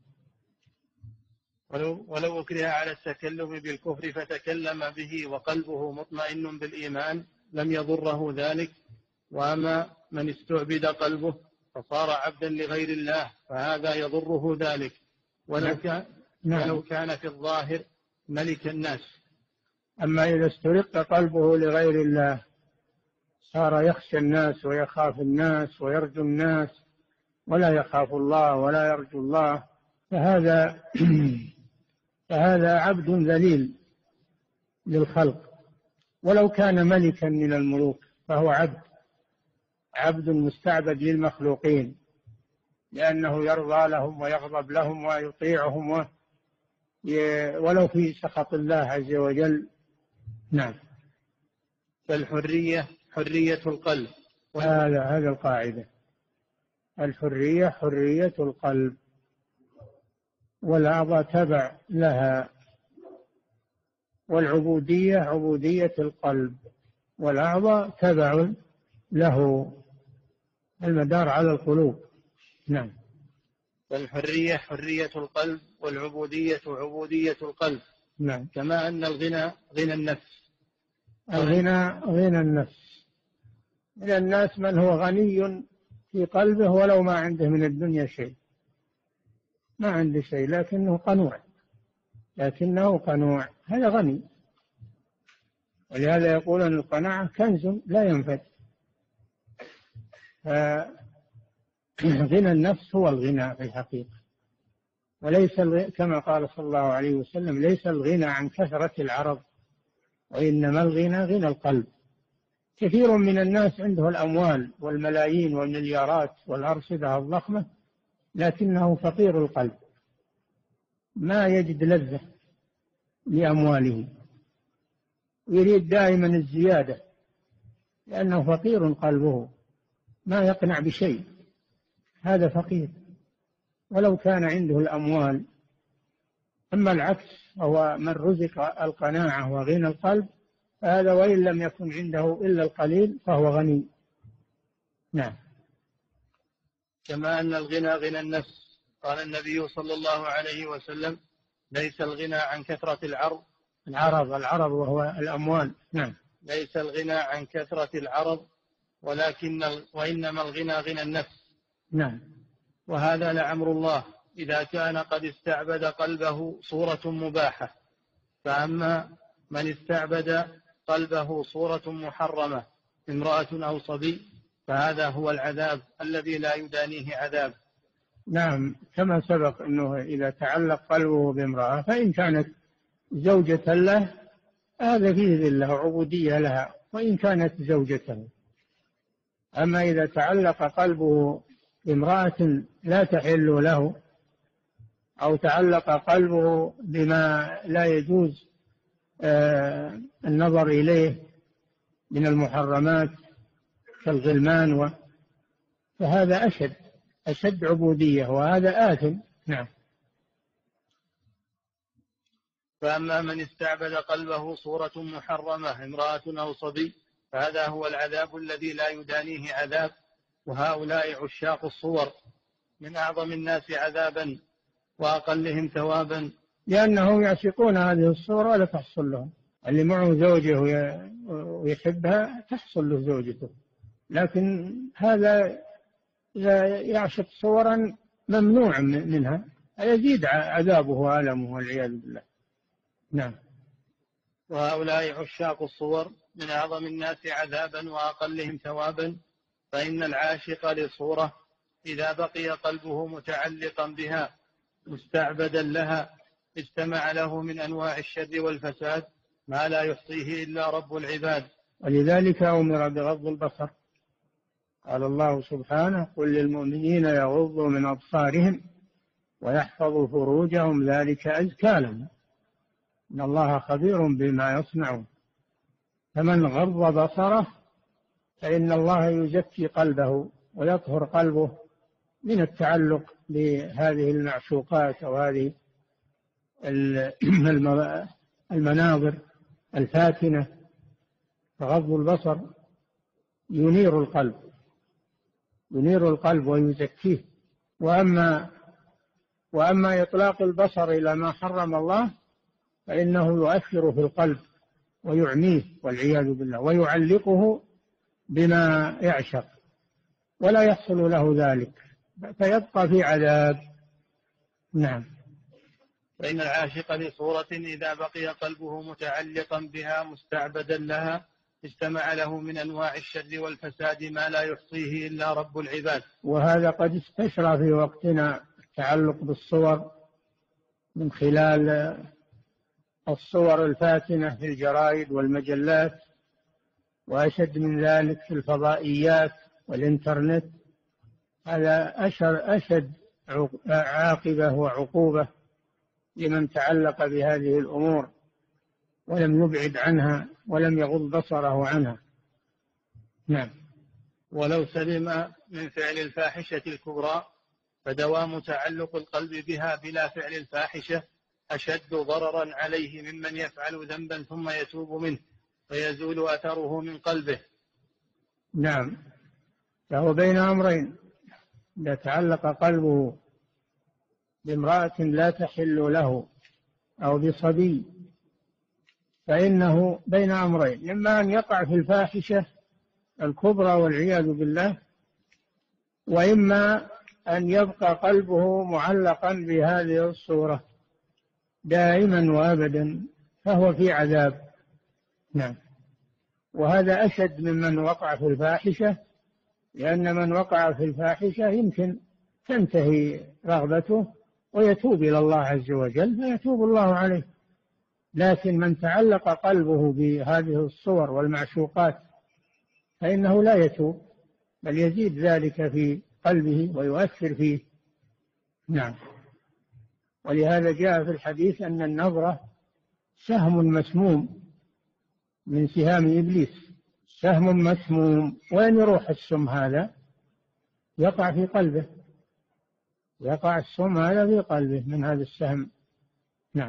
ولو, ولو أكره على التكلم بالكفر فتكلم به وقلبه مطمئن بالإيمان لم يضره ذلك. وأما من استعبد قلبه فصار عبدا لغير الله فهذا يضره ذلك ولو كان, ولو كان في الظاهر ملك الناس. أما إذا استرق قلبه لغير الله صار يخشى الناس ويخاف الناس ويرجو الناس ولا يخاف الله ولا يرجو الله، فهذا فهذا عبد ذليل للخلق. ولو كان ملكا من الملوك فهو عبد عبد مستعبد للمخلوقين، لأنه يرضى لهم ويغضب لهم ويطيعهم ولو في سخط الله عز وجل. نعم. فالحرية حرية القلب. هذا هذا القاعدة، الحرية حرية القلب، والأعضاء تبع لها، والعبودية عبودية القلب، والأعضاء تبع له، المدار على القلوب. نعم. فالحرية حرية القلب، والعبودية عبودية القلب. نعم. كما أن الغنى غنى النفس. الغنى غنى النفس. من الناس من هو غني في قلبه ولو ما عنده من الدنيا شيء، ما عنده شيء لكنه قنوع، لكنه قنوع، هذا غني. ولهذا يقولون القناعة كنز لا ينفد. غنى النفس هو الغنى في الحقيقة، وليس كما قال صلى الله عليه وسلم: ليس الغنى عن كثرة العرض، وإنما الغنى غنى القلب. كثير من الناس عنده الأموال والملايين والمليارات والأرصدة الضخمة، لكنه فقير القلب، ما يجد لذة لأمواله، يريد دائما الزيادة، لأنه فقير قلبه، ما يقنع بشيء، هذا فقير ولو كان عنده الأموال. أما العكس، هو من رزق القناعة وغنى القلب، هذا وإن لم يكن عنده إلا القليل فهو غني. نعم. كما أن الغنى غنى النفس. قال النبي صلى الله عليه وسلم: ليس الغنى عن كثرة العرض العرض العرض وهو الأموال. نعم. ليس الغنى عن كثرة العرض، ولكن وإنما الغنى غنى النفس. نعم. وهذا لعمر الله إذا كان قد استعبد قلبه صورة مباحة. فأما من استعبد قلبه صورة محرمة، امرأة أو صبي، فهذا هو العذاب الذي لا يدانيه عذاب. نعم. كما سبق أنه إذا تعلق قلبه بامرأة فإن كانت زوجة له هذا فيه ذلة وعبودية لها، وإن كانت زوجته. أما إذا تعلق قلبه بامرأة لا تحل له، أو تعلق قلبه بما لا يجوز آه النظر إليه من المحرمات كالغلمان، فهذا أشد أشد عبودية، وهذا آثم. نعم. فأما من استعبد قلبه صورة محرمة، امرأة أو صبي، فهذا هو العذاب الذي لا يدانيه عذاب. وهؤلاء عشاق الصور، من أعظم الناس عذابا وأقلهم ثوابا، لأنهم يعشقون هذه الصور ولا تحصل لهم. اللي معه زوجه ويحبها تحصل له زوجته، لكن هذا يعشق صورا ممنوع منها، يزيد عذابه وألمه والعياذ بالله. نعم. وهؤلاء عشاق الصور، من أعظم الناس عذابا وأقلهم ثوابا. فإن العاشق للصورة إذا بقي قلبه متعلقا بها مستعبدا لها، اجتمع له من أنواع الشر والفساد ما لا يحصيه إلا رب العباد. ولذلك أمر بغض البصر. قال الله سبحانه: قل للمؤمنين يغضوا من أبصارهم ويحفظوا فروجهم ذلك أزكى لهم إن الله خبير بما يصنعون. فمن غض بصره فإن الله يزكي قلبه ويطهر قلبه من التعلق بهذه المعشوقات أو هذه المناظر الفاتنة. فغض البصر ينير القلب ينير القلب ويزكيه. وأما وأما إطلاق البصر إلى ما حرم الله فإنه يؤثر في القلب ويعميه والعياذ بالله، ويعلقه بما يعشق ولا يحصل له ذلك، فيبقى في عذاب. نعم. فإن العاشق لصورة إذا بقي قلبه متعلقا بها مستعبدا لها اجتمع له من أنواع الشر والفساد ما لا يحصيه إلا رب العباد. وهذا قد استشرى في وقتنا التعلق بالصور من خلال الصور الفاتنة في الجرائد والمجلات، وأشد من ذلك في الفضائيات والإنترنت، هذا أشد عاقبة وعقوبة لمن تعلق بهذه الأمور ولم يبعد عنها ولم يغض بصره عنها. نعم. ولو سلم من فعل الفاحشة الكبرى فدوام تعلق القلب بها بلا فعل الفاحشة أشد ضررا عليه ممن يفعل ذنبا ثم يتوب منه فيزول أثره من قلبه. نعم، فهو بين أمرين: إذا تعلق قلبه بامرأة لا تحل له أو بصبي فإنه بين أمرين: إما أن يقع في الفاحشة الكبرى والعياذ بالله، وإما أن يبقى قلبه معلقا بهذه الصورة دائما وأبدا فهو في عذاب. نعم. وهذا أشد ممن وقع في الفاحشة، لأن من وقع في الفاحشة يمكن تنتهي رغبته ويتوب إلى الله عز وجل فيتوب الله عليه، لكن من تعلق قلبه بهذه الصور والمعشوقات فإنه لا يتوب، بل يزيد ذلك في قلبه ويؤثر فيه. نعم. ولهذا جاء في الحديث أن النظرة سهم مسموم من سهام إبليس، سهم مسموم، وين يروح السم هذا؟ يقع في قلبه، يقع السم هذا في قلبه من هذا السهم. نعم.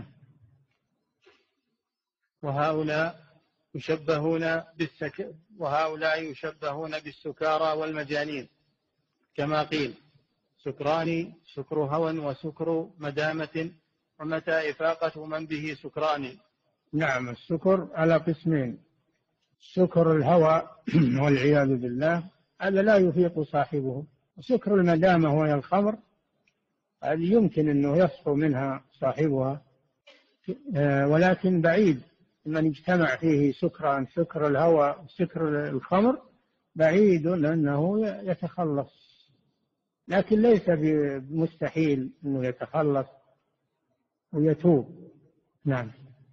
وهؤلاء يشبهون بالسك... وهؤلاء يشبهون بالسكارى والمجانين، كما قيل: سكران سكر هوى وسكر مدامة، ومتى إفاقة من به سكران. نعم. السكر على قسمين: سكر الهوى والعياذ بالله، هذا لا يفيق صاحبه، وسكر المدامة وهي الخمر، هذه يمكن أنه يصفو منها صاحبها، ولكن بعيد من اجتمع فيه سكران، سكر الهوى وسكر الخمر، بعيد أنه يتخلص، لكن ليس بمستحيل أنه يتخلص ويتوب. نعم.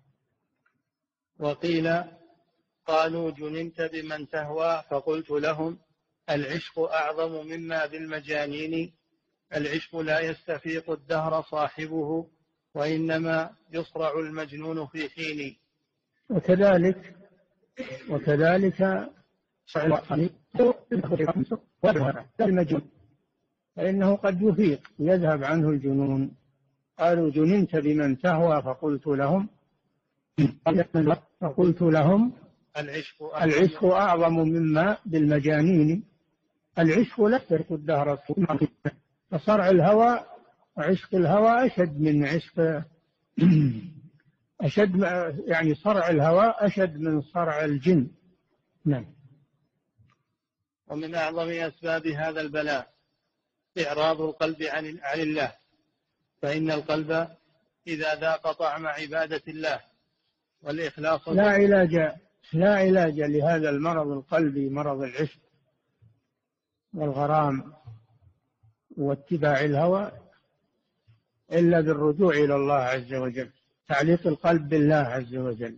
وقيل: قالوا جننت بمن تهوى، فقلت لهم: العشق أعظم مما بالمجانين، العشق لا يستفيق الدهر صاحبه، وإنما يصرع المجنون في حين. وكذلك وكذلك المجنون فإنه قد يفيق يذهب عنه الجنون. قالوا جننت بمن تهوى، فقلت لهم فقلت لهم العشق أعظم مما بالمجانين، العشق لا يستفيق الدهر، فصرع الهوى عشق الهوى أشد من عشق أشد يعني صرع الهوى أشد من صرع الجن. نعم. ومن أعظم أسباب هذا البلاء إعراض القلب عن عن الله، فإن القلب إذا ذاق طعم عبادة الله والإخلاص لا علاج لا علاج لهذا المرض القلبي، مرض العشق والغرام واتباع الهوى، إلا بالرجوع إلى الله عز وجل، تعليق القلب بالله عز وجل،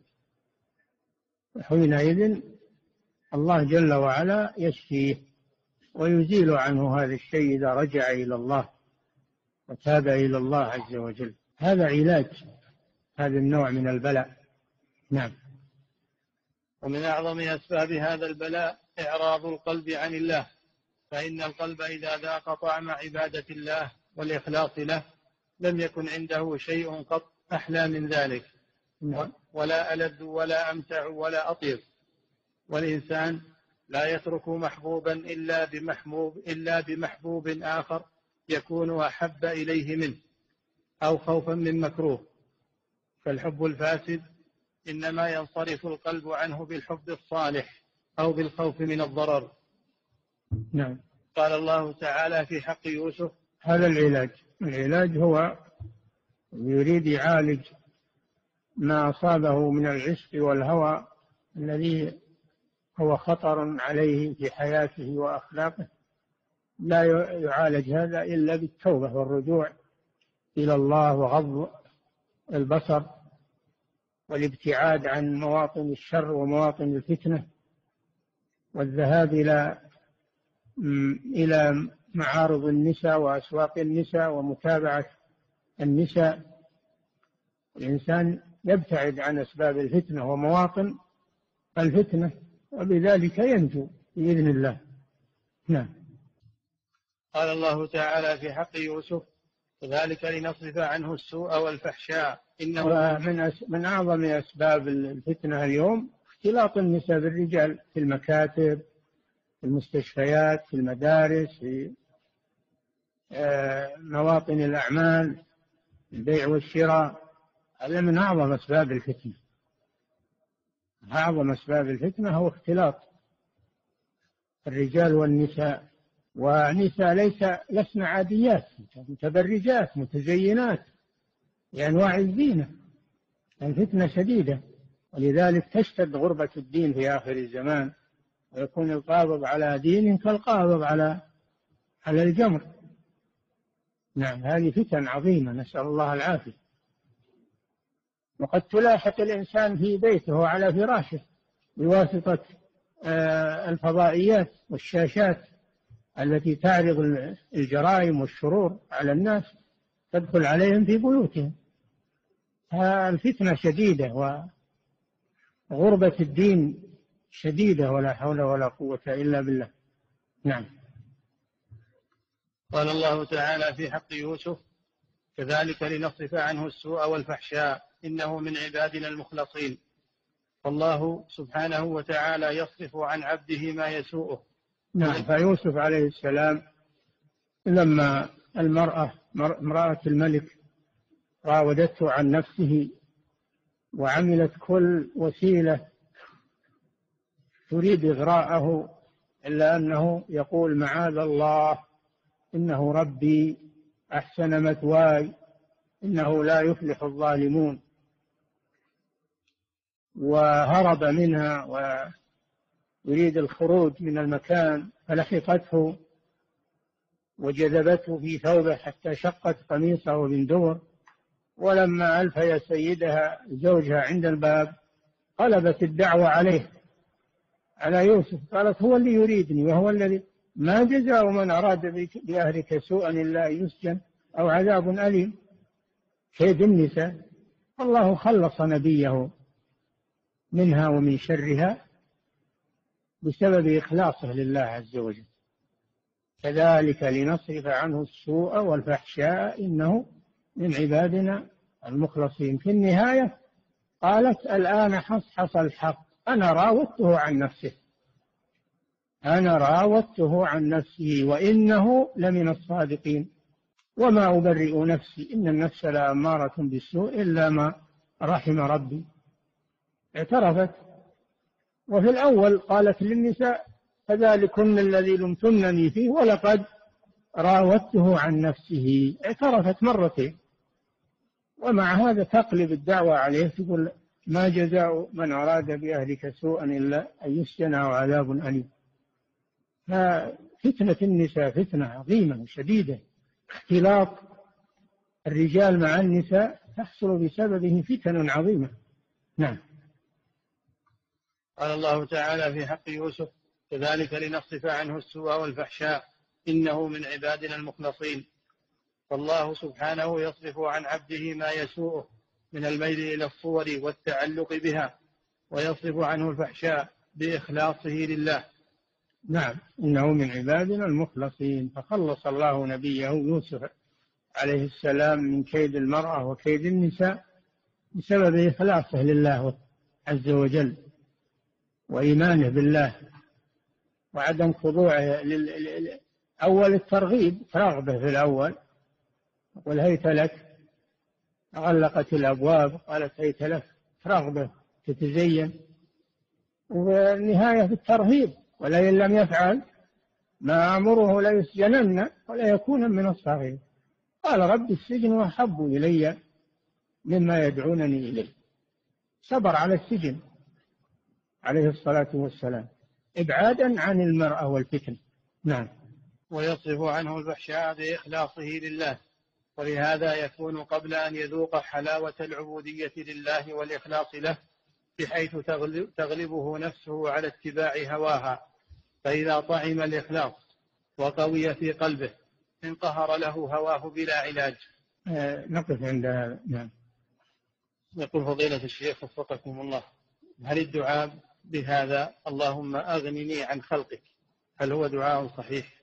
وحينئذ الله جل وعلا يشفيه ويزيل عنه هذا الشيء إذا رجع إلى الله وتاب إلى الله عز وجل. هذا علاج هذا النوع من البلاء. نعم. ومن أعظم أسباب هذا البلاء إعراض القلب عن الله، فإن القلب إذا ذاق طعم عبادة الله والإخلاص له لم يكن عنده شيء قط أحلى من ذلك، ولا ألذ ولا أمتع ولا أطيب. والإنسان لا يترك محبوبا إلا بمحبوب إلا بمحبوب آخر يكون أحب إليه منه، أو خوفا من مكروه. فالحب الفاسد إنما ينصرف القلب عنه بالحب الصالح أو بالخوف من الضرر. نعم. قال الله تعالى في حق يوسف: هذا العلاج العلاج هو يريد يعالج ما أصابه من العشق والهوى الذي هو خطر عليه في حياته وأخلاقه، لا يعالج هذا إلا بالتوبة والرجوع إلى الله وغض البصر والابتعاد عن مواطن الشر ومواطن الفتنة، والذهاب إلى إلى معارض النساء وأسواق النساء ومتابعة النساء. الإنسان يبتعد عن أسباب الفتنة ومواطن الفتنة، وبذلك ينجو بإذن الله. نعم. قال الله تعالى في حق يوسف: كذلك لنصرف عنه السوء والفحشاء إنه من من أعظم أسباب الفتنة اليوم اختلاط النساء بالرجال في المكاتب، في المستشفيات، في المدارس، في مواطن الأعمال، البيع والشراء. هذا من أعظم أسباب الفتنة. أعظم أسباب الفتنة هو اختلاط الرجال والنساء. ونساء ليس لسن عاديات، متبرجات متزينات بأنواع الزينة. الفتنة شديدة، ولذلك تشتد غربة الدين في آخر الزمان، ويكون القابض على دين كالقابض على على الجمر. نعم، هذه فتن عظيمة، نسأل الله العافية. وقد تلاحق الإنسان في بيته وعلى فراشه بواسطة الفضائيات والشاشات التي تعرض الجرائم والشرور على الناس، تدخل عليهم في بيوتهم. الفتنة شديدة وغربة الدين شديدة، ولا حول ولا قوة إلا بالله. نعم. قال الله تعالى في حق يوسف: كذلك لنصرف عنه السوء والفحشاء إنه من عبادنا المخلصين. والله سبحانه وتعالى يصرف عن عبده ما يسوءه. نعم. فيوسف عليه السلام لما المرأة امرأة الملك راودته عن نفسه وعملت كل وسيلة تريد إغراءه، إلا أنه يقول: معاذ الله، إنه ربي أحسن مثواي، إنه لا يفلح الظالمون. وهرب منها ويريد الخروج من المكان، فلحقته وجذبته في ثوبه حتى شقت قميصه من دبر. ولما ألفي سيدها زوجها عند الباب قلبت الدعوة عليه، على يوسف، قالت: هو اللي يريدني وهو الذي، ما جزاء من أراد بأهلك سوءا إلا أن يسجن أو عذاب أليم. كيد النساء. الله خلص نبيه منها ومن شرها بسبب إخلاصه لله عز وجل. كذلك لنصرف عنه السوء والفحشاء إنه من عبادنا المخلصين. في النهاية قالت: الآن حصحص الحق، أنا راودته عن نفسه أنا راودته عن نفسه وإنه لمن الصادقين وما أبرئ نفسي إن النفس لأمارة بالسوء إلا ما رحم ربي. اعترفت. وفي الأول قالت للنساء: فذلكن الذي لمتنني فيه ولقد راودته عن نفسه. اعترفت مرتين، ومع هذا تقلب الدعوة عليه، تقول: ما جزاء من أراد بأهلك سوءا إلا أن يسجن أو عذاب أليم. ففتنة النساء فتنة عظيمة وشديدة. اختلاط الرجال مع النساء تحصل بسببه فتن عظيمة. نعم. قال الله تعالى في حق يوسف: كذلك لنصرف عنه السوء والفحشاء إنه من عبادنا المخلصين. والله سبحانه يصرف عن عبده ما يسوءه من الميل إلى الصور والتعلق بها، ويصرف عنه الفحشاء بإخلاصه لله. نعم، إنه من عبادنا المخلصين. فخلص الله نبيه يوسف عليه السلام من كيد المرأة وكيد النساء بسبب إخلاصه لله عز وجل وإيمانه بالله وعدم خضوعه لل... أول الترغيب، رغبة في الأول، قل هيت لك، غلقت الأبواب قالت هيت لك، رغبة تتزين. والنهاية في الترهيب: ولئن لم يفعل ما أمره ليسجنن ولا يكون من الصاغرين. قال: رب السجن أحب إلي مما يدعونني إليه. صبر على السجن عليه الصلاة والسلام إبعادا عن المرأة والفتن. نعم. ويصرف عنه الفحشاء بإخلاصه لله، ولهذا يكون قبل أن يذوق حلاوة العبودية لله والإخلاص له، بحيث تغلبه نفسه على اتباع هواها. فإذا طعم الإخلاص وقوي في قلبه انقهر له هواه بلا علاج. آه نقف عند هذا. نعم. يقول فضيلة الشيخ وفقكم الله: هل الدعاء بهذا اللهم أغنني عن خلقك هل هو دعاء صحيح؟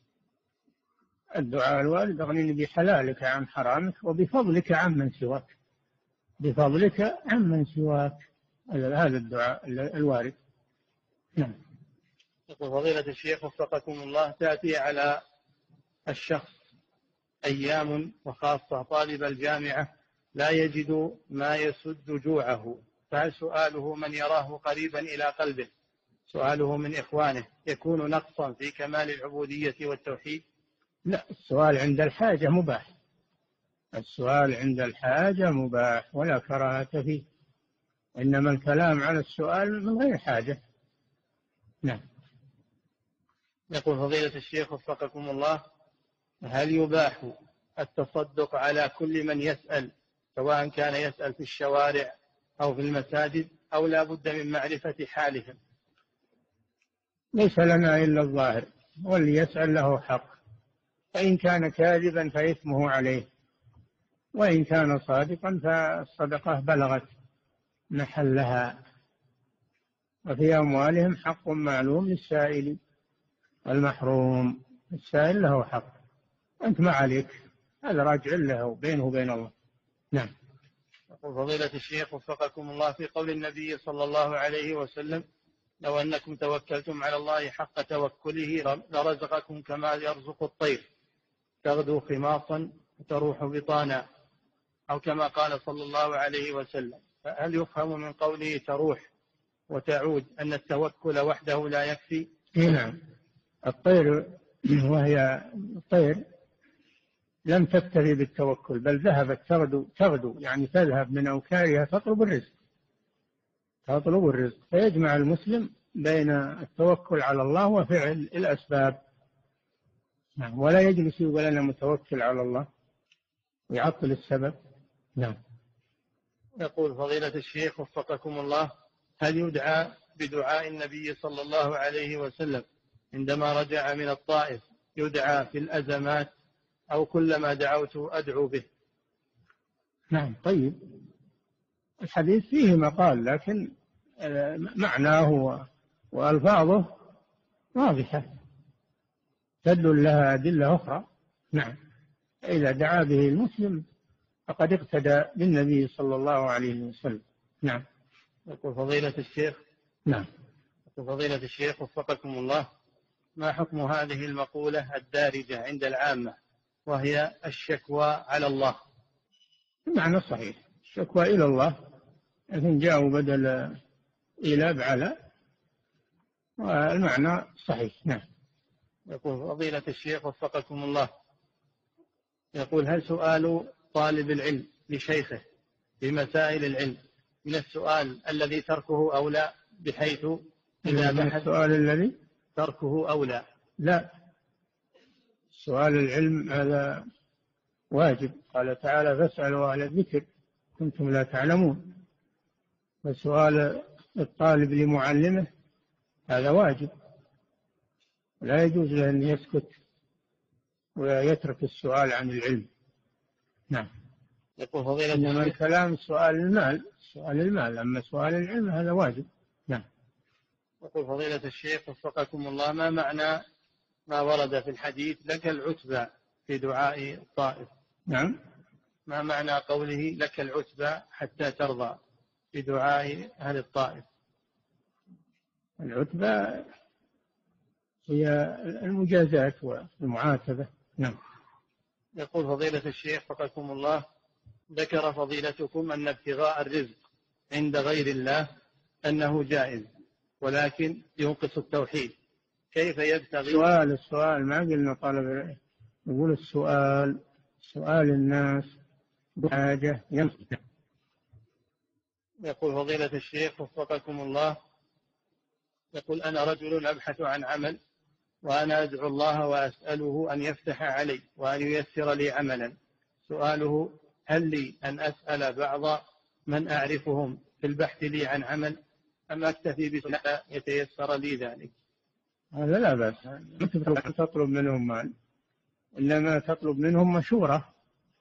الدعاء الوارد: أغنني بحلالك عن حرامك وبفضلك عمن سواك. بفضلك عمن سواك، هذا الدعاء الوارد. نعم. يقول فضيلة الشيخ وفقكم الله: تأتي على الشخص أيام وخاصة طالب الجامعة لا يجد ما يسد جوعه، فهل سؤاله من يراه قريبا إلى قلبه، سؤاله من إخوانه، يكون نقصا في كمال العبودية والتوحيد؟ لا، السؤال عند الحاجة مباح. السؤال عند الحاجة مباح ولا كراهة فيه، إنما الكلام على السؤال من غير حاجة. نعم. يقول فضيلة الشيخ وفقكم الله: هل يباح التصدق على كل من يسأل، سواء كان يسأل في الشوارع أو في المساجد، أو لا بد من معرفة حالهم؟ ليس لنا إلا الظاهر، واللي يسأل له حق، فإن كان كاذبا فإثمه عليه، وإن كان صادقا فالصدقة بلغت محلها. وفي أموالهم حق معلوم للسائل والمحروم. السائل له حق، أنت ما عليك، هذا راجع له بينه وبين الله. نعم. يقول فضيلة الشيخ وفقكم الله: في قول النبي صلى الله عليه وسلم: لو أنكم توكلتم على الله حق توكله لرزقكم كما يرزق الطير تغدو خماصا وتروح بطانا، أو كما قال صلى الله عليه وسلم، فهل يفهم من قوله تروح وتعود أن التوكل وحده لا يكفي؟ نعم. الطير وهي الطير لم تكتفي بالتوكل، بل ذهبت تغدو تغدو يعني تذهب من أوكارها تطلب الرزق تطلب الرزق فيجمع المسلم بين التوكل على الله وفعل الأسباب. نعم. ولا يجلس يقول أنا متوكل على الله ويعطل السبب. نعم. يقول فضيلة الشيخ وفقكم الله: هل يدعى بدعاء النبي صلى الله عليه وسلم عندما رجع من الطائف، يدعى في الأزمات أو كلما دعوت أدعو به؟ نعم. طيب، الحديث فيه مقال، لكن معناه وألفاظه واضحة تدل لها أدلة أخرى. نعم. إذا دعا به المسلم فقد اقتدى بالنبي صلى الله عليه وسلم. نعم. يقول فضيلة الشيخ نعم يقول فضيلة الشيخ وفقكم الله: ما حكم هذه المقولة الدارجة عند العامة وهي الشكوى على الله؟ المعنى صحيح، الشكوى إلى الله، لكن جاءوا بدل إيلاب على، والمعنى صحيح. نعم. يقول فضيلة الشيخ وفقكم الله: يقول هل سؤال طالب العلم لشيخه في مسائل العلم من السؤال الذي تركه أولى، بحيث إذا من السؤال الذي تركه أولى؟ لا، سؤال العلم هذا واجب، قال تعالى: فاسألوا أهل الذكر كنتم لا تعلمون. فسؤال الطالب لمعلمه هذا واجب، لا يجوز له أن يسكت ويترك السؤال عن العلم. نعم. يقول فضيلة إنما الكلام سؤال المال سؤال المال أما سؤال العلم هذا واجب. نعم. يقول فضيلة الشيخ وفقكم الله: ما معنى ما ورد في الحديث لك العتبى في دعاء الطائف؟ نعم. ما معنى قوله لك العتبى حتى ترضى في دعاء أهل الطائف؟ العتبى هي المجازات والمعاتبة. نعم. يقول فضيلة الشيخ وفقكم الله: ذكر فضيلتكم أن ابتغاء الرزق عند غير الله أنه جائز، ولكن ينقص التوحيد، كيف يبتغي؟ سؤال السؤال ما قلنا طلب، نقول السؤال سؤال الناس بحاجة ينقص. يقول فضيلة الشيخ وفقكم الله: يقول أنا رجل أبحث عن عمل، وأنا أدعو الله وأسأله أن يفتح علي وأن ييسر لي عملا. سؤاله: هل لي أن أسأل بعض من أعرفهم في البحث لي عن عمل، أم أكتفي بسؤال يتيسر لي ذلك؟ هذا لا بأس، ما تطلب منهم مال، إنما تطلب منهم مشورة،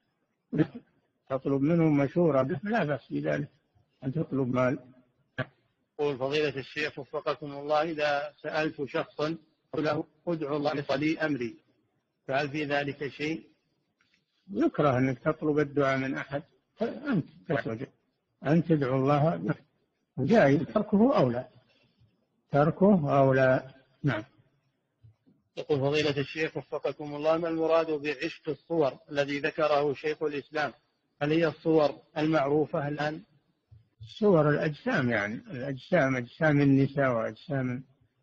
تطلب منهم مشورة، لا بأس بذلك أن تطلب مال. يقول فضيلة الشيخ وفقكم الله: إذا سألت شخصا له ادعو الله لي أمري، فهل في ذلك شيء؟ يكره أنك تطلب الدعاء من أحد، أنت أن تدعو الله، جائز، تركه أولى، تركه أولى. نعم. يقول فضيلة الشيخ وفقكم الله: ما المراد بعشق الصور الذي ذكره شيخ الإسلام؟ هل هي الصور المعروفة الآن؟ صور الأجسام، يعني الأجسام، أجسام النساء وأجسام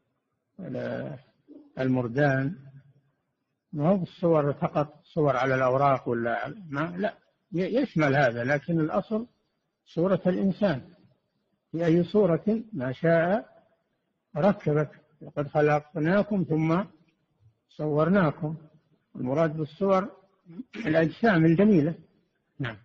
المردان، ما هو الصور فقط صور على الأوراق ولا ما، لا، يشمل هذا، لكن الأصل صورة الإنسان في أي صورة ما شاء ركبك، لقد خلقناكم ثم صورناكم. المراد بالصور الأجسام الجميلة. نعم.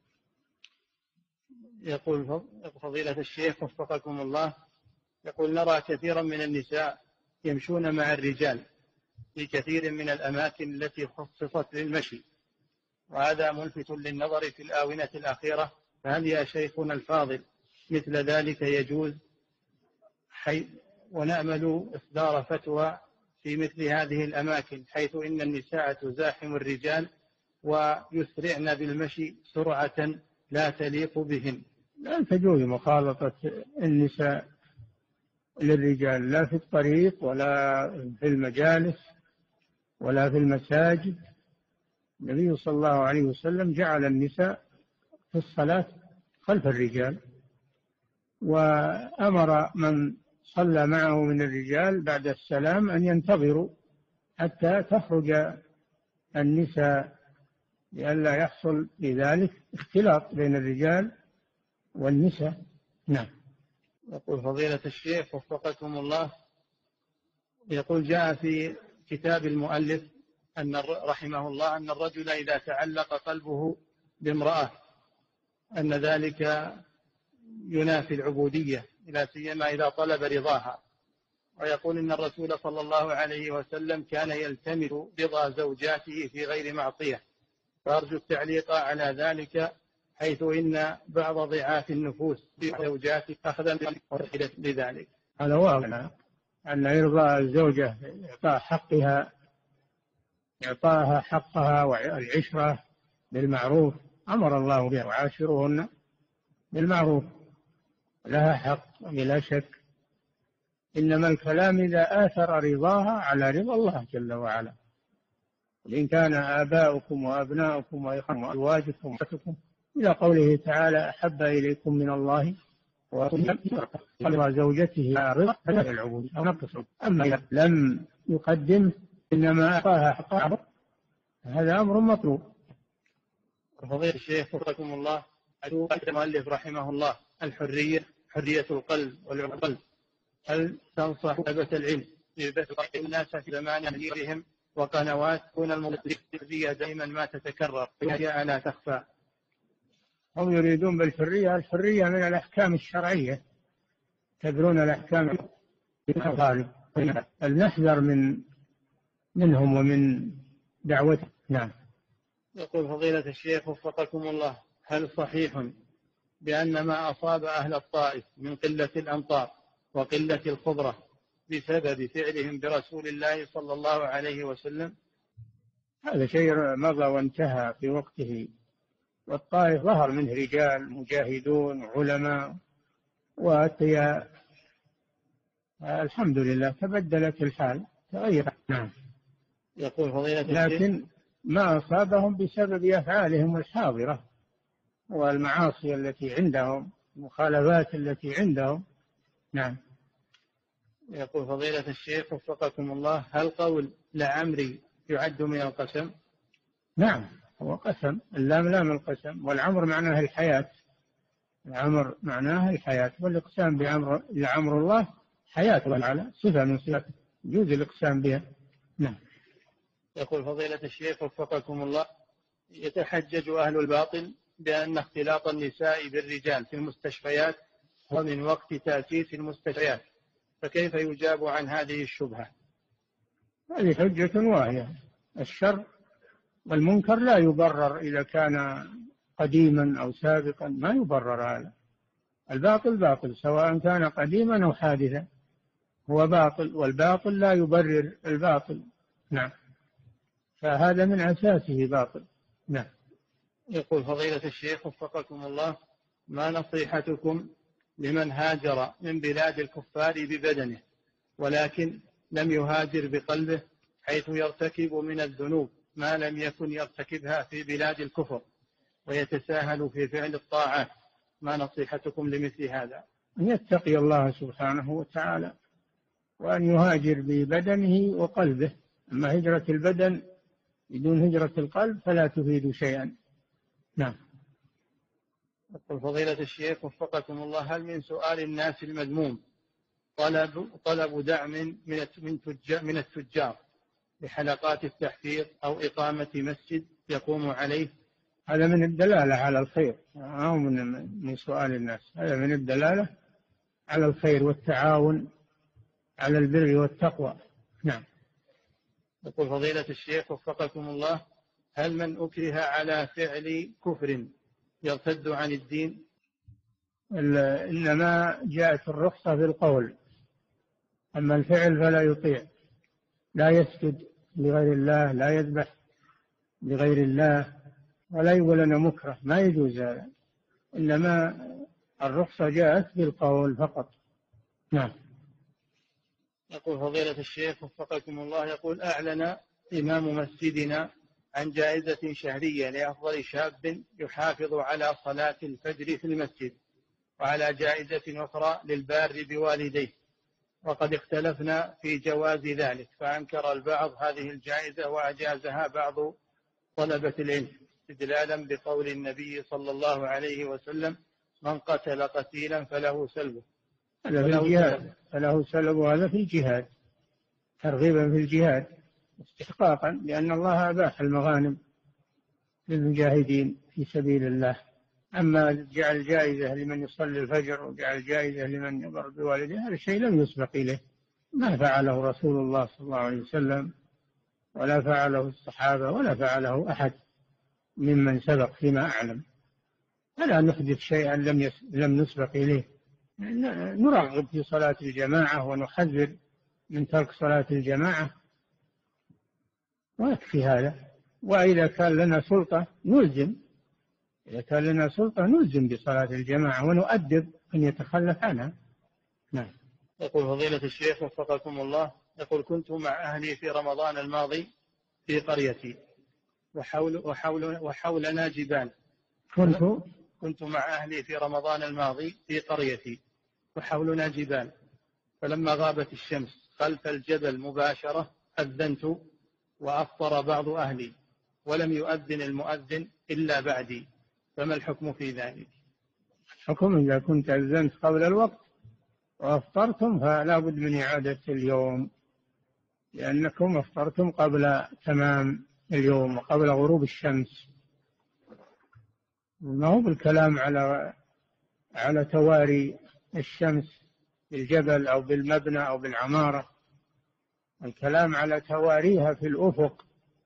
يقول فضيلة الشيخ وفقكم الله: يقول نرى كثيرا من النساء يمشون مع الرجال في كثير من الأماكن التي خصصت للمشي، وهذا ملفت للنظر في الآونة الأخيرة، فهل يا شيخنا الفاضل مثل ذلك يجوز؟ حي ونأمل إصدار فتوى في مثل هذه الأماكن، حيث إن النساء تزاحم الرجال ويسرعن بالمشي سرعة لا تليق بهن. لا تجوز مخالطة النساء للرجال، لا في الطريق ولا في المجالس ولا في المساجد. النبي صلى الله عليه وسلم جعل النساء في الصلاة خلف الرجال، وأمر من صلى معه من الرجال بعد السلام أن ينتظروا حتى تخرج النساء، لئلا يحصل بذلك اختلاط بين الرجال والنساء. نعم. يقول فضيلة الشيخ وفقكم الله: يقول جاء في كتاب المؤلف أن رحمه الله أن الرجل إذا تعلق قلبه بامرأة أن ذلك ينافي العبودية، لا سيما إذا طلب رضاها، ويقول إن الرسول صلى الله عليه وسلم كان يلتمس رضا زوجاته في غير معصية، فأرجو التعليق على ذلك، حيث إن بعض ضعاف النفوس زوجات أخذا لذلك. هذا واضح أن إرضاء الزوجة إعطاء حقها، إعطاها حقها والعشرة بالمعروف، أمر الله بها: وعاشروهن بالمعروف، لها حق بلا شك، إنما الكلام إذا آثر رضاها على رضا الله جل وعلا. إن كان آباؤكم وأبناؤكم وإخوانكم وأزواجكم وأخواتكم إلى قوله تعالى: أحب إليكم من الله ورضا زوجته رضا العبود أو نقص. أما إذا لم يقدم إنما أعطاها حقها، هذا أمر مطلوب. فضيلة الشيخ وفقكم الله: المؤلف رحمه الله الحرية، حرية القلب والعقل، هل تنصح طلبة العلم لبث الناس في زمان غيرهم وقنوات كون المدرسية دائما ما تتكرر وهي لا تخفى؟ هم يريدون بالحرية الحرية من الأحكام الشرعية، تدرون الأحكام الغالب، فلنحذر من منهم ومن دعوتهم. نعم. يقول فضيلة الشيخ وفقكم الله: هل صحيح بأن ما أصاب أهل الطائف من قلة الأمطار وقلة الخضرة بسبب فعلهم برسول الله صلى الله عليه وسلم؟ هذا شيء مضى وانتهى في وقته، والطائف ظهر منه رجال مجاهدون وعلماء وأتقياء، الحمد لله تبدلت الحال، تغير. نعم. يقول فضيلة لكن ما أصابهم بسبب أفعالهم الحاضرة والمعاصي التي عندهم، المخالفات التي عندهم. نعم. يقول فضيلة الشيخ وفقكم الله: هل قول لعمري يعد من القسم؟ نعم، هو قسم، اللام لام القسم، والعمر معناه الحياة، العمر معناه الحياة، والإقسام بعمر لعمر الله حياة الله، صفة من صفاته، يجوز الإقسام بها. نعم. يقول فضيلة الشيخ وفقكم الله: يتحجج أهل الباطل بأن اختلاط النساء بالرجال في المستشفيات هو من وقت تأسيس المستشفيات، فكيف يجاب عن هذه الشبهة؟ هذه حجة واهية. الشر والمنكر لا يبرر إذا كان قديما أو سابقا، ما يبرر هذا. الباطل باطل سواء كان قديما أو حادثا، هو باطل، والباطل لا يبرر الباطل. نعم، فهذا من أساسه باطل. نعم. يقول فضيلة الشيخ وفقكم الله: ما نصيحتكم لمن هاجر من بلاد الكفار ببدنه ولكن لم يهاجر بقلبه، حيث يرتكب من الذنوب ما لم يكن يرتكبها في بلاد الكفر ويتساهل في فعل الطاعات؟ ما نصيحتكم لمثل هذا؟ أن يتقي الله سبحانه وتعالى، وأن يهاجر ببدنه وقلبه. أما هجرة البدن بدون هجرة القلب فلا تفيد شيئا. نعم. يقول فضيلة الشيخ وفقكم الله: هل من سؤال الناس المذموم طلب طلب دعم من من التجار لحلقات التحفيظ أو إقامة مسجد يقوم عليه؟ هذا من الدلالة على الخير، أو من من سؤال الناس، هذا من الدلالة على الخير والتعاون على البر والتقوى. نعم. يقول فضيلة الشيخ وفقكم الله: هل من أكره على فعل كفر يرتد عن الدين؟ إنما جاءت الرخصة في القول، أما الفعل فلا يطيع. لا يسجد لغير الله، لا يذبح لغير الله، ولا يقول أنا مكره، ما يجوز هذا. إنما الرخصة جاءت بالقول فقط. نعم. يقول فضيلة الشيخ وفقكم الله: يقول أعلن إمام مسجدنا عن جائزة شهرية لأفضل شاب يحافظ على صلاة الفجر في المسجد، وعلى جائزة أخرى للبار بوالديه، وقد اختلفنا في جواز ذلك، فأنكر البعض هذه الجائزة وأجازها بعض طلبة العلم استدلالا بقول النبي صلى الله عليه وسلم: من قتل قتيلا فله سلبه. هذا في الجهاد، فله سلب، هذا في الجهاد ترغيبا في الجهاد استحقاقا، لأن الله أباح المغانم للمجاهدين في سبيل الله. أما جعل جائزة لمن يصلي الفجر وجعل جائزة لمن يبر بوالده، هذا شيء لم يسبق إليه، ما فعله رسول الله صلى الله عليه وسلم، ولا فعله الصحابة، ولا فعله أحد ممن سبق فيما أعلم. فلا نحدث شيئا لم يس... لم نسبق إليه. نرغب في صلاة الجماعة ونحذر من ترك صلاة الجماعة، ويكفي هذا. وإذا كان لنا سلطة نلزم، إذا كان لنا سلطة نلزم بصلاة الجماعة ونؤدب أن يتخلف عنها. نعم. يقول فضيلة الشيخ وفقكم الله: يقول كنت مع أهلي في رمضان الماضي في قريتي، وحول وحول وحولنا جبال. كنت كنت مع أهلي في رمضان الماضي في قريتي وحولنا جبال، فلما غابت الشمس خلف الجبل مباشرة أذنت وأفطر بعض أهلي، ولم يؤذن المؤذن إلا بعدي، فما الحكم في ذلك؟ الحكم إذا كنت أذنت قبل الوقت وأفطرتم فلا بد من إعادة اليوم، لأنكم أفطرتم قبل تمام اليوم وقبل غروب الشمس. ما هو بالكلام على على تواري الشمس بالجبل أو بالمبنى أو بالعمارة، الكلام على تواريها في الأفق،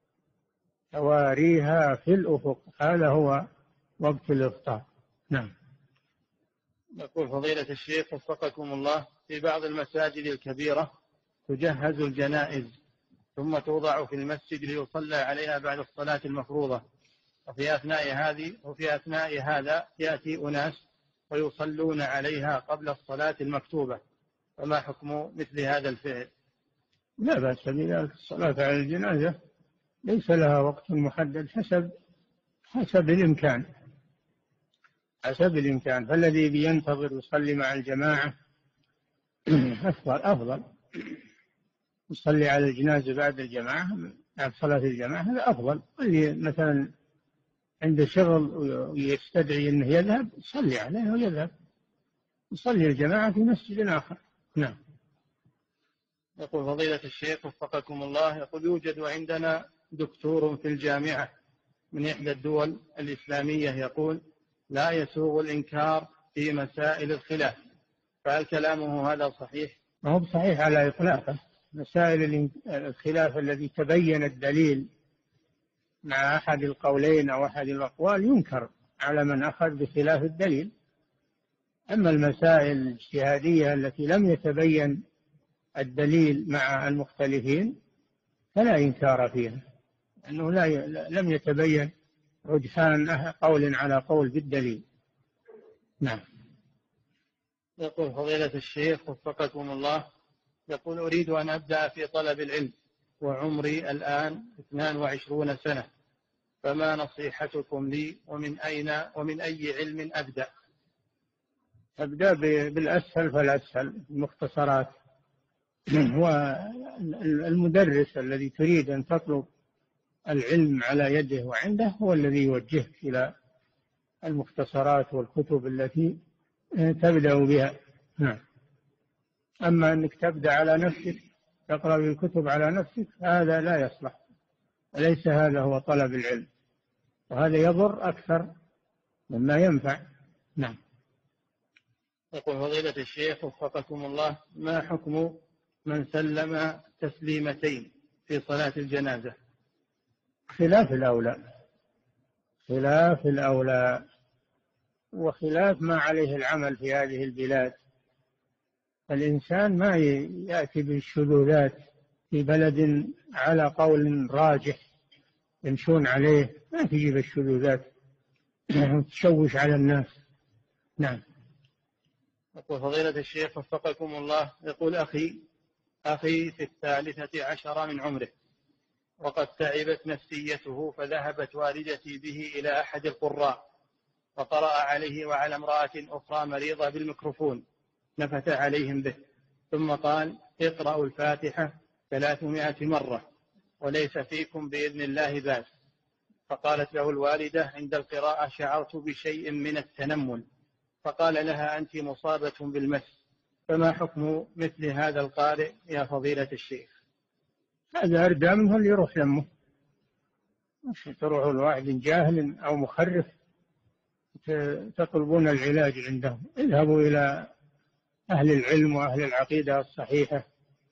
تواريها في الأفق، هذا هو وقت الإفطار. نعم. يقول فضيلة الشيخ وفقكم الله: في بعض المساجد الكبيرة تجهز الجنائز ثم توضع في المسجد ليصلى عليها بعد الصلاة المفروضة، وفي أثناء هذه وفي أثناء هذا يأتي أناس ويصلون عليها قبل الصلاة المكتوبة، فما حكم مثل هذا الفعل؟ لا بأس بذلك. الصلاة على الجنازة ليس لها وقت محدد، حسب حسب الإمكان حسب الإمكان فالذي بينتظر يصلي مع الجماعة أفضل أفضل يصلي على الجنازة بعد الجماعة، بعد صلاة الجماعة، هذا أفضل. اللي مثلا عنده شغل ويستدعي أنه يذهب يصلي عليه ويذهب يصلي الجماعة في مسجد آخر. نعم. يقول فضيلة الشيخ وفقكم الله: يقول يوجد عندنا دكتور في الجامعة من إحدى الدول الإسلامية يقول لا يسوغ الإنكار في مسائل الخلاف، فهل كلامه هذا صحيح؟ ما هو صحيح على إطلاقه، مسائل الخلاف الذي تبين الدليل مع أحد القولين أو أحد الأقوال ينكر على من أخذ بخلاف الدليل. أما المسائل الاجتهادية التي لم يتبين الدليل مع المختلفين فلا إنكار فيها، أنه لا ي... لم يتبين رجحان قول على قول بالدليل. نعم. يقول فضيلة الشيخ وفقكم الله، يقول أريد أن أبدأ في طلب العلم وعمري الآن اثنان وعشرون سنة، فما نصيحتكم لي ومن أين ومن أي علم أبدأ؟ أبدأ بالأسهل فالأسهل، المختصرات. والمدرس الذي تريد أن تطلب العلم على يده وعنده هو الذي يوجهك إلى المختصرات والكتب التي تبدأ بها. نعم. أما أنك تبدأ على نفسك تقرأ الكتب على نفسك هذا لا يصلح، وليس هذا هو طلب العلم، وهذا يضر أكثر مما ينفع. نعم. يقول فضيلة الشيخ وفقكم الله، ما حكم من سلم تسليمتين في صلاة الجنازة؟ خلاف الأولى، خلاف الأولى وخلاف ما عليه العمل في هذه البلاد. الإنسان ما يأتي بالشذوذات في بلد على قول راجح يمشون عليه، ما تجيب الشذوذات تشوش على الناس. نعم. يقول فضيلة الشيخ وفقكم الله، يقول أخي أخي في الثالثة عشر من عمره وقد تعبت نفسيته، فذهبت والدتي به إلى أحد القراء فقرأ عليه وعلى امرأة أخرى مريضة بالميكروفون، نفث عليهم به، ثم قال اقرأوا الفاتحة ثلاثمائة مرة وليس فيكم بإذن الله بأس. فقالت له الوالدة عند القراءة شعرت بشيء من التنمل، فقال لها أنت مصابة بالمس، فما حكم مثل هذا القارئ يا فضيلة الشيخ؟ هذا أردى منه اللي يروح لمه، مش تروح لواحد جاهل أو مخرف تطلبون العلاج عندهم. اذهبوا إلى أهل العلم وأهل العقيدة الصحيحة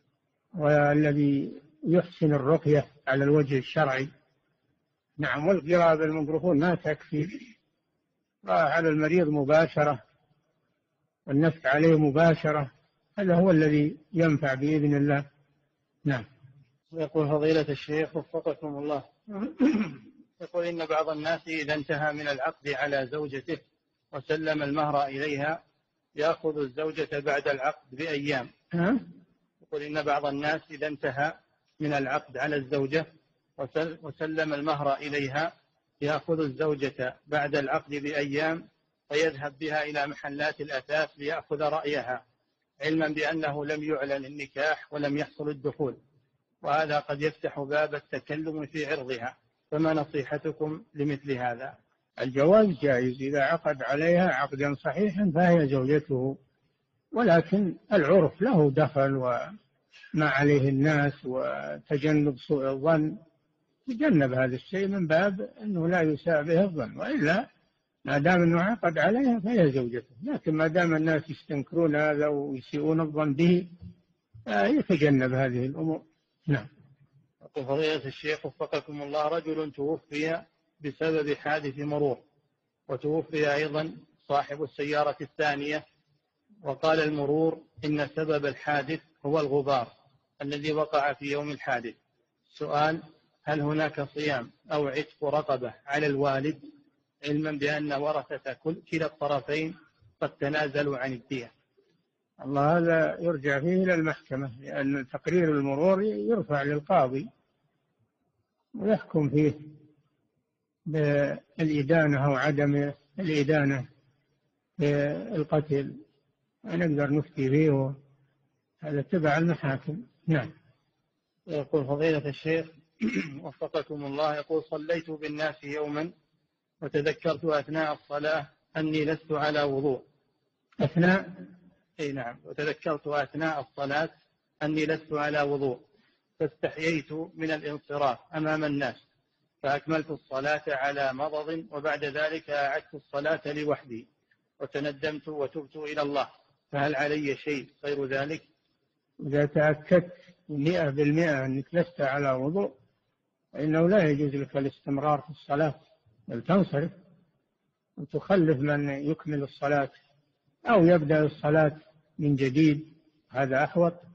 والذي يحسن الرقية على الوجه الشرعي. نعم. والقراءة بالميكروفون ما تكفي، على المريض مباشرة والنفث عليه مباشرة، هذا هو الذي ينفع بإذن الله. نعم. يقول فضيلة الشيخ وفقكم الله، يقول إن بعض الناس إذا انتهى من العقد على زوجته وسلم المهر إليها يأخذ الزوجة بعد العقد بأيام. يقول إن بعض الناس إذا انتهى من العقد على الزوجة وسلم المهر إليها يأخذ الزوجة بعد العقد بأيام فيذهب بها إلى محلات الأثاث ليأخذ رأيها، علما بأنه لم يعلن النكاح ولم يحصل الدخول، وهذا قد يفتح باب التكلم في عرضها، فما نصيحتكم لمثل هذا؟ الجواز جائز إذا عقد عليها عقدا صحيحا فهي زوجته، ولكن العرف له دخل وما عليه الناس وتجنب سوء الظن، تجنب هذا الشيء من باب أنه لا يساء به الظن، وإلا ما دام أنه عقد عليها فهي زوجته. لكن ما دام الناس يستنكرون هذا ويسيئون الظن به يتجنب هذه الأمور. نعم. يقول فضيلة الشيخ وفقكم الله، رجل توفي بسبب حادث مرور، وتوفي أيضا صاحب السيارة الثانية، وقال المرور إن سبب الحادث هو الغبار الذي وقع في يوم الحادث. سؤال: هل هناك صيام أو عتق رقبة على الوالد، علما بأن ورثة كلا الطرفين قد تنازلوا عن الدية؟ الله هذا يرجع فيه إلى المحكمة، لأن تقرير المرور يرفع للقاضي ويحكم فيه بالإدانة أو عدم الإدانة بالقتل، نقدر نفتي فيه، هذا تبع المحاكم. نعم. يقول فضيلة الشيخ وفقكم الله، يقول صليت بالناس يوما وتذكرت أثناء الصلاة أني لست على وضوء. أثناء أي نعم. وتذكرت أثناء الصلاة أني لست على وضوء، فاستحييت من الانصراف أمام الناس، فأكملت الصلاة على مضض، وبعد ذلك أعدت الصلاة لوحدي وتندمت وتبت إلى الله، فهل علي شيء غير ذلك؟ إذا تأكدت مئة بالمئة أنك لست على وضوء، فإنه لا يجوز لك الاستمرار في الصلاة، بل تنصرف وتخلف من يكمل الصلاة أو يبدأ الصلاة من جديد، هذا أحوط.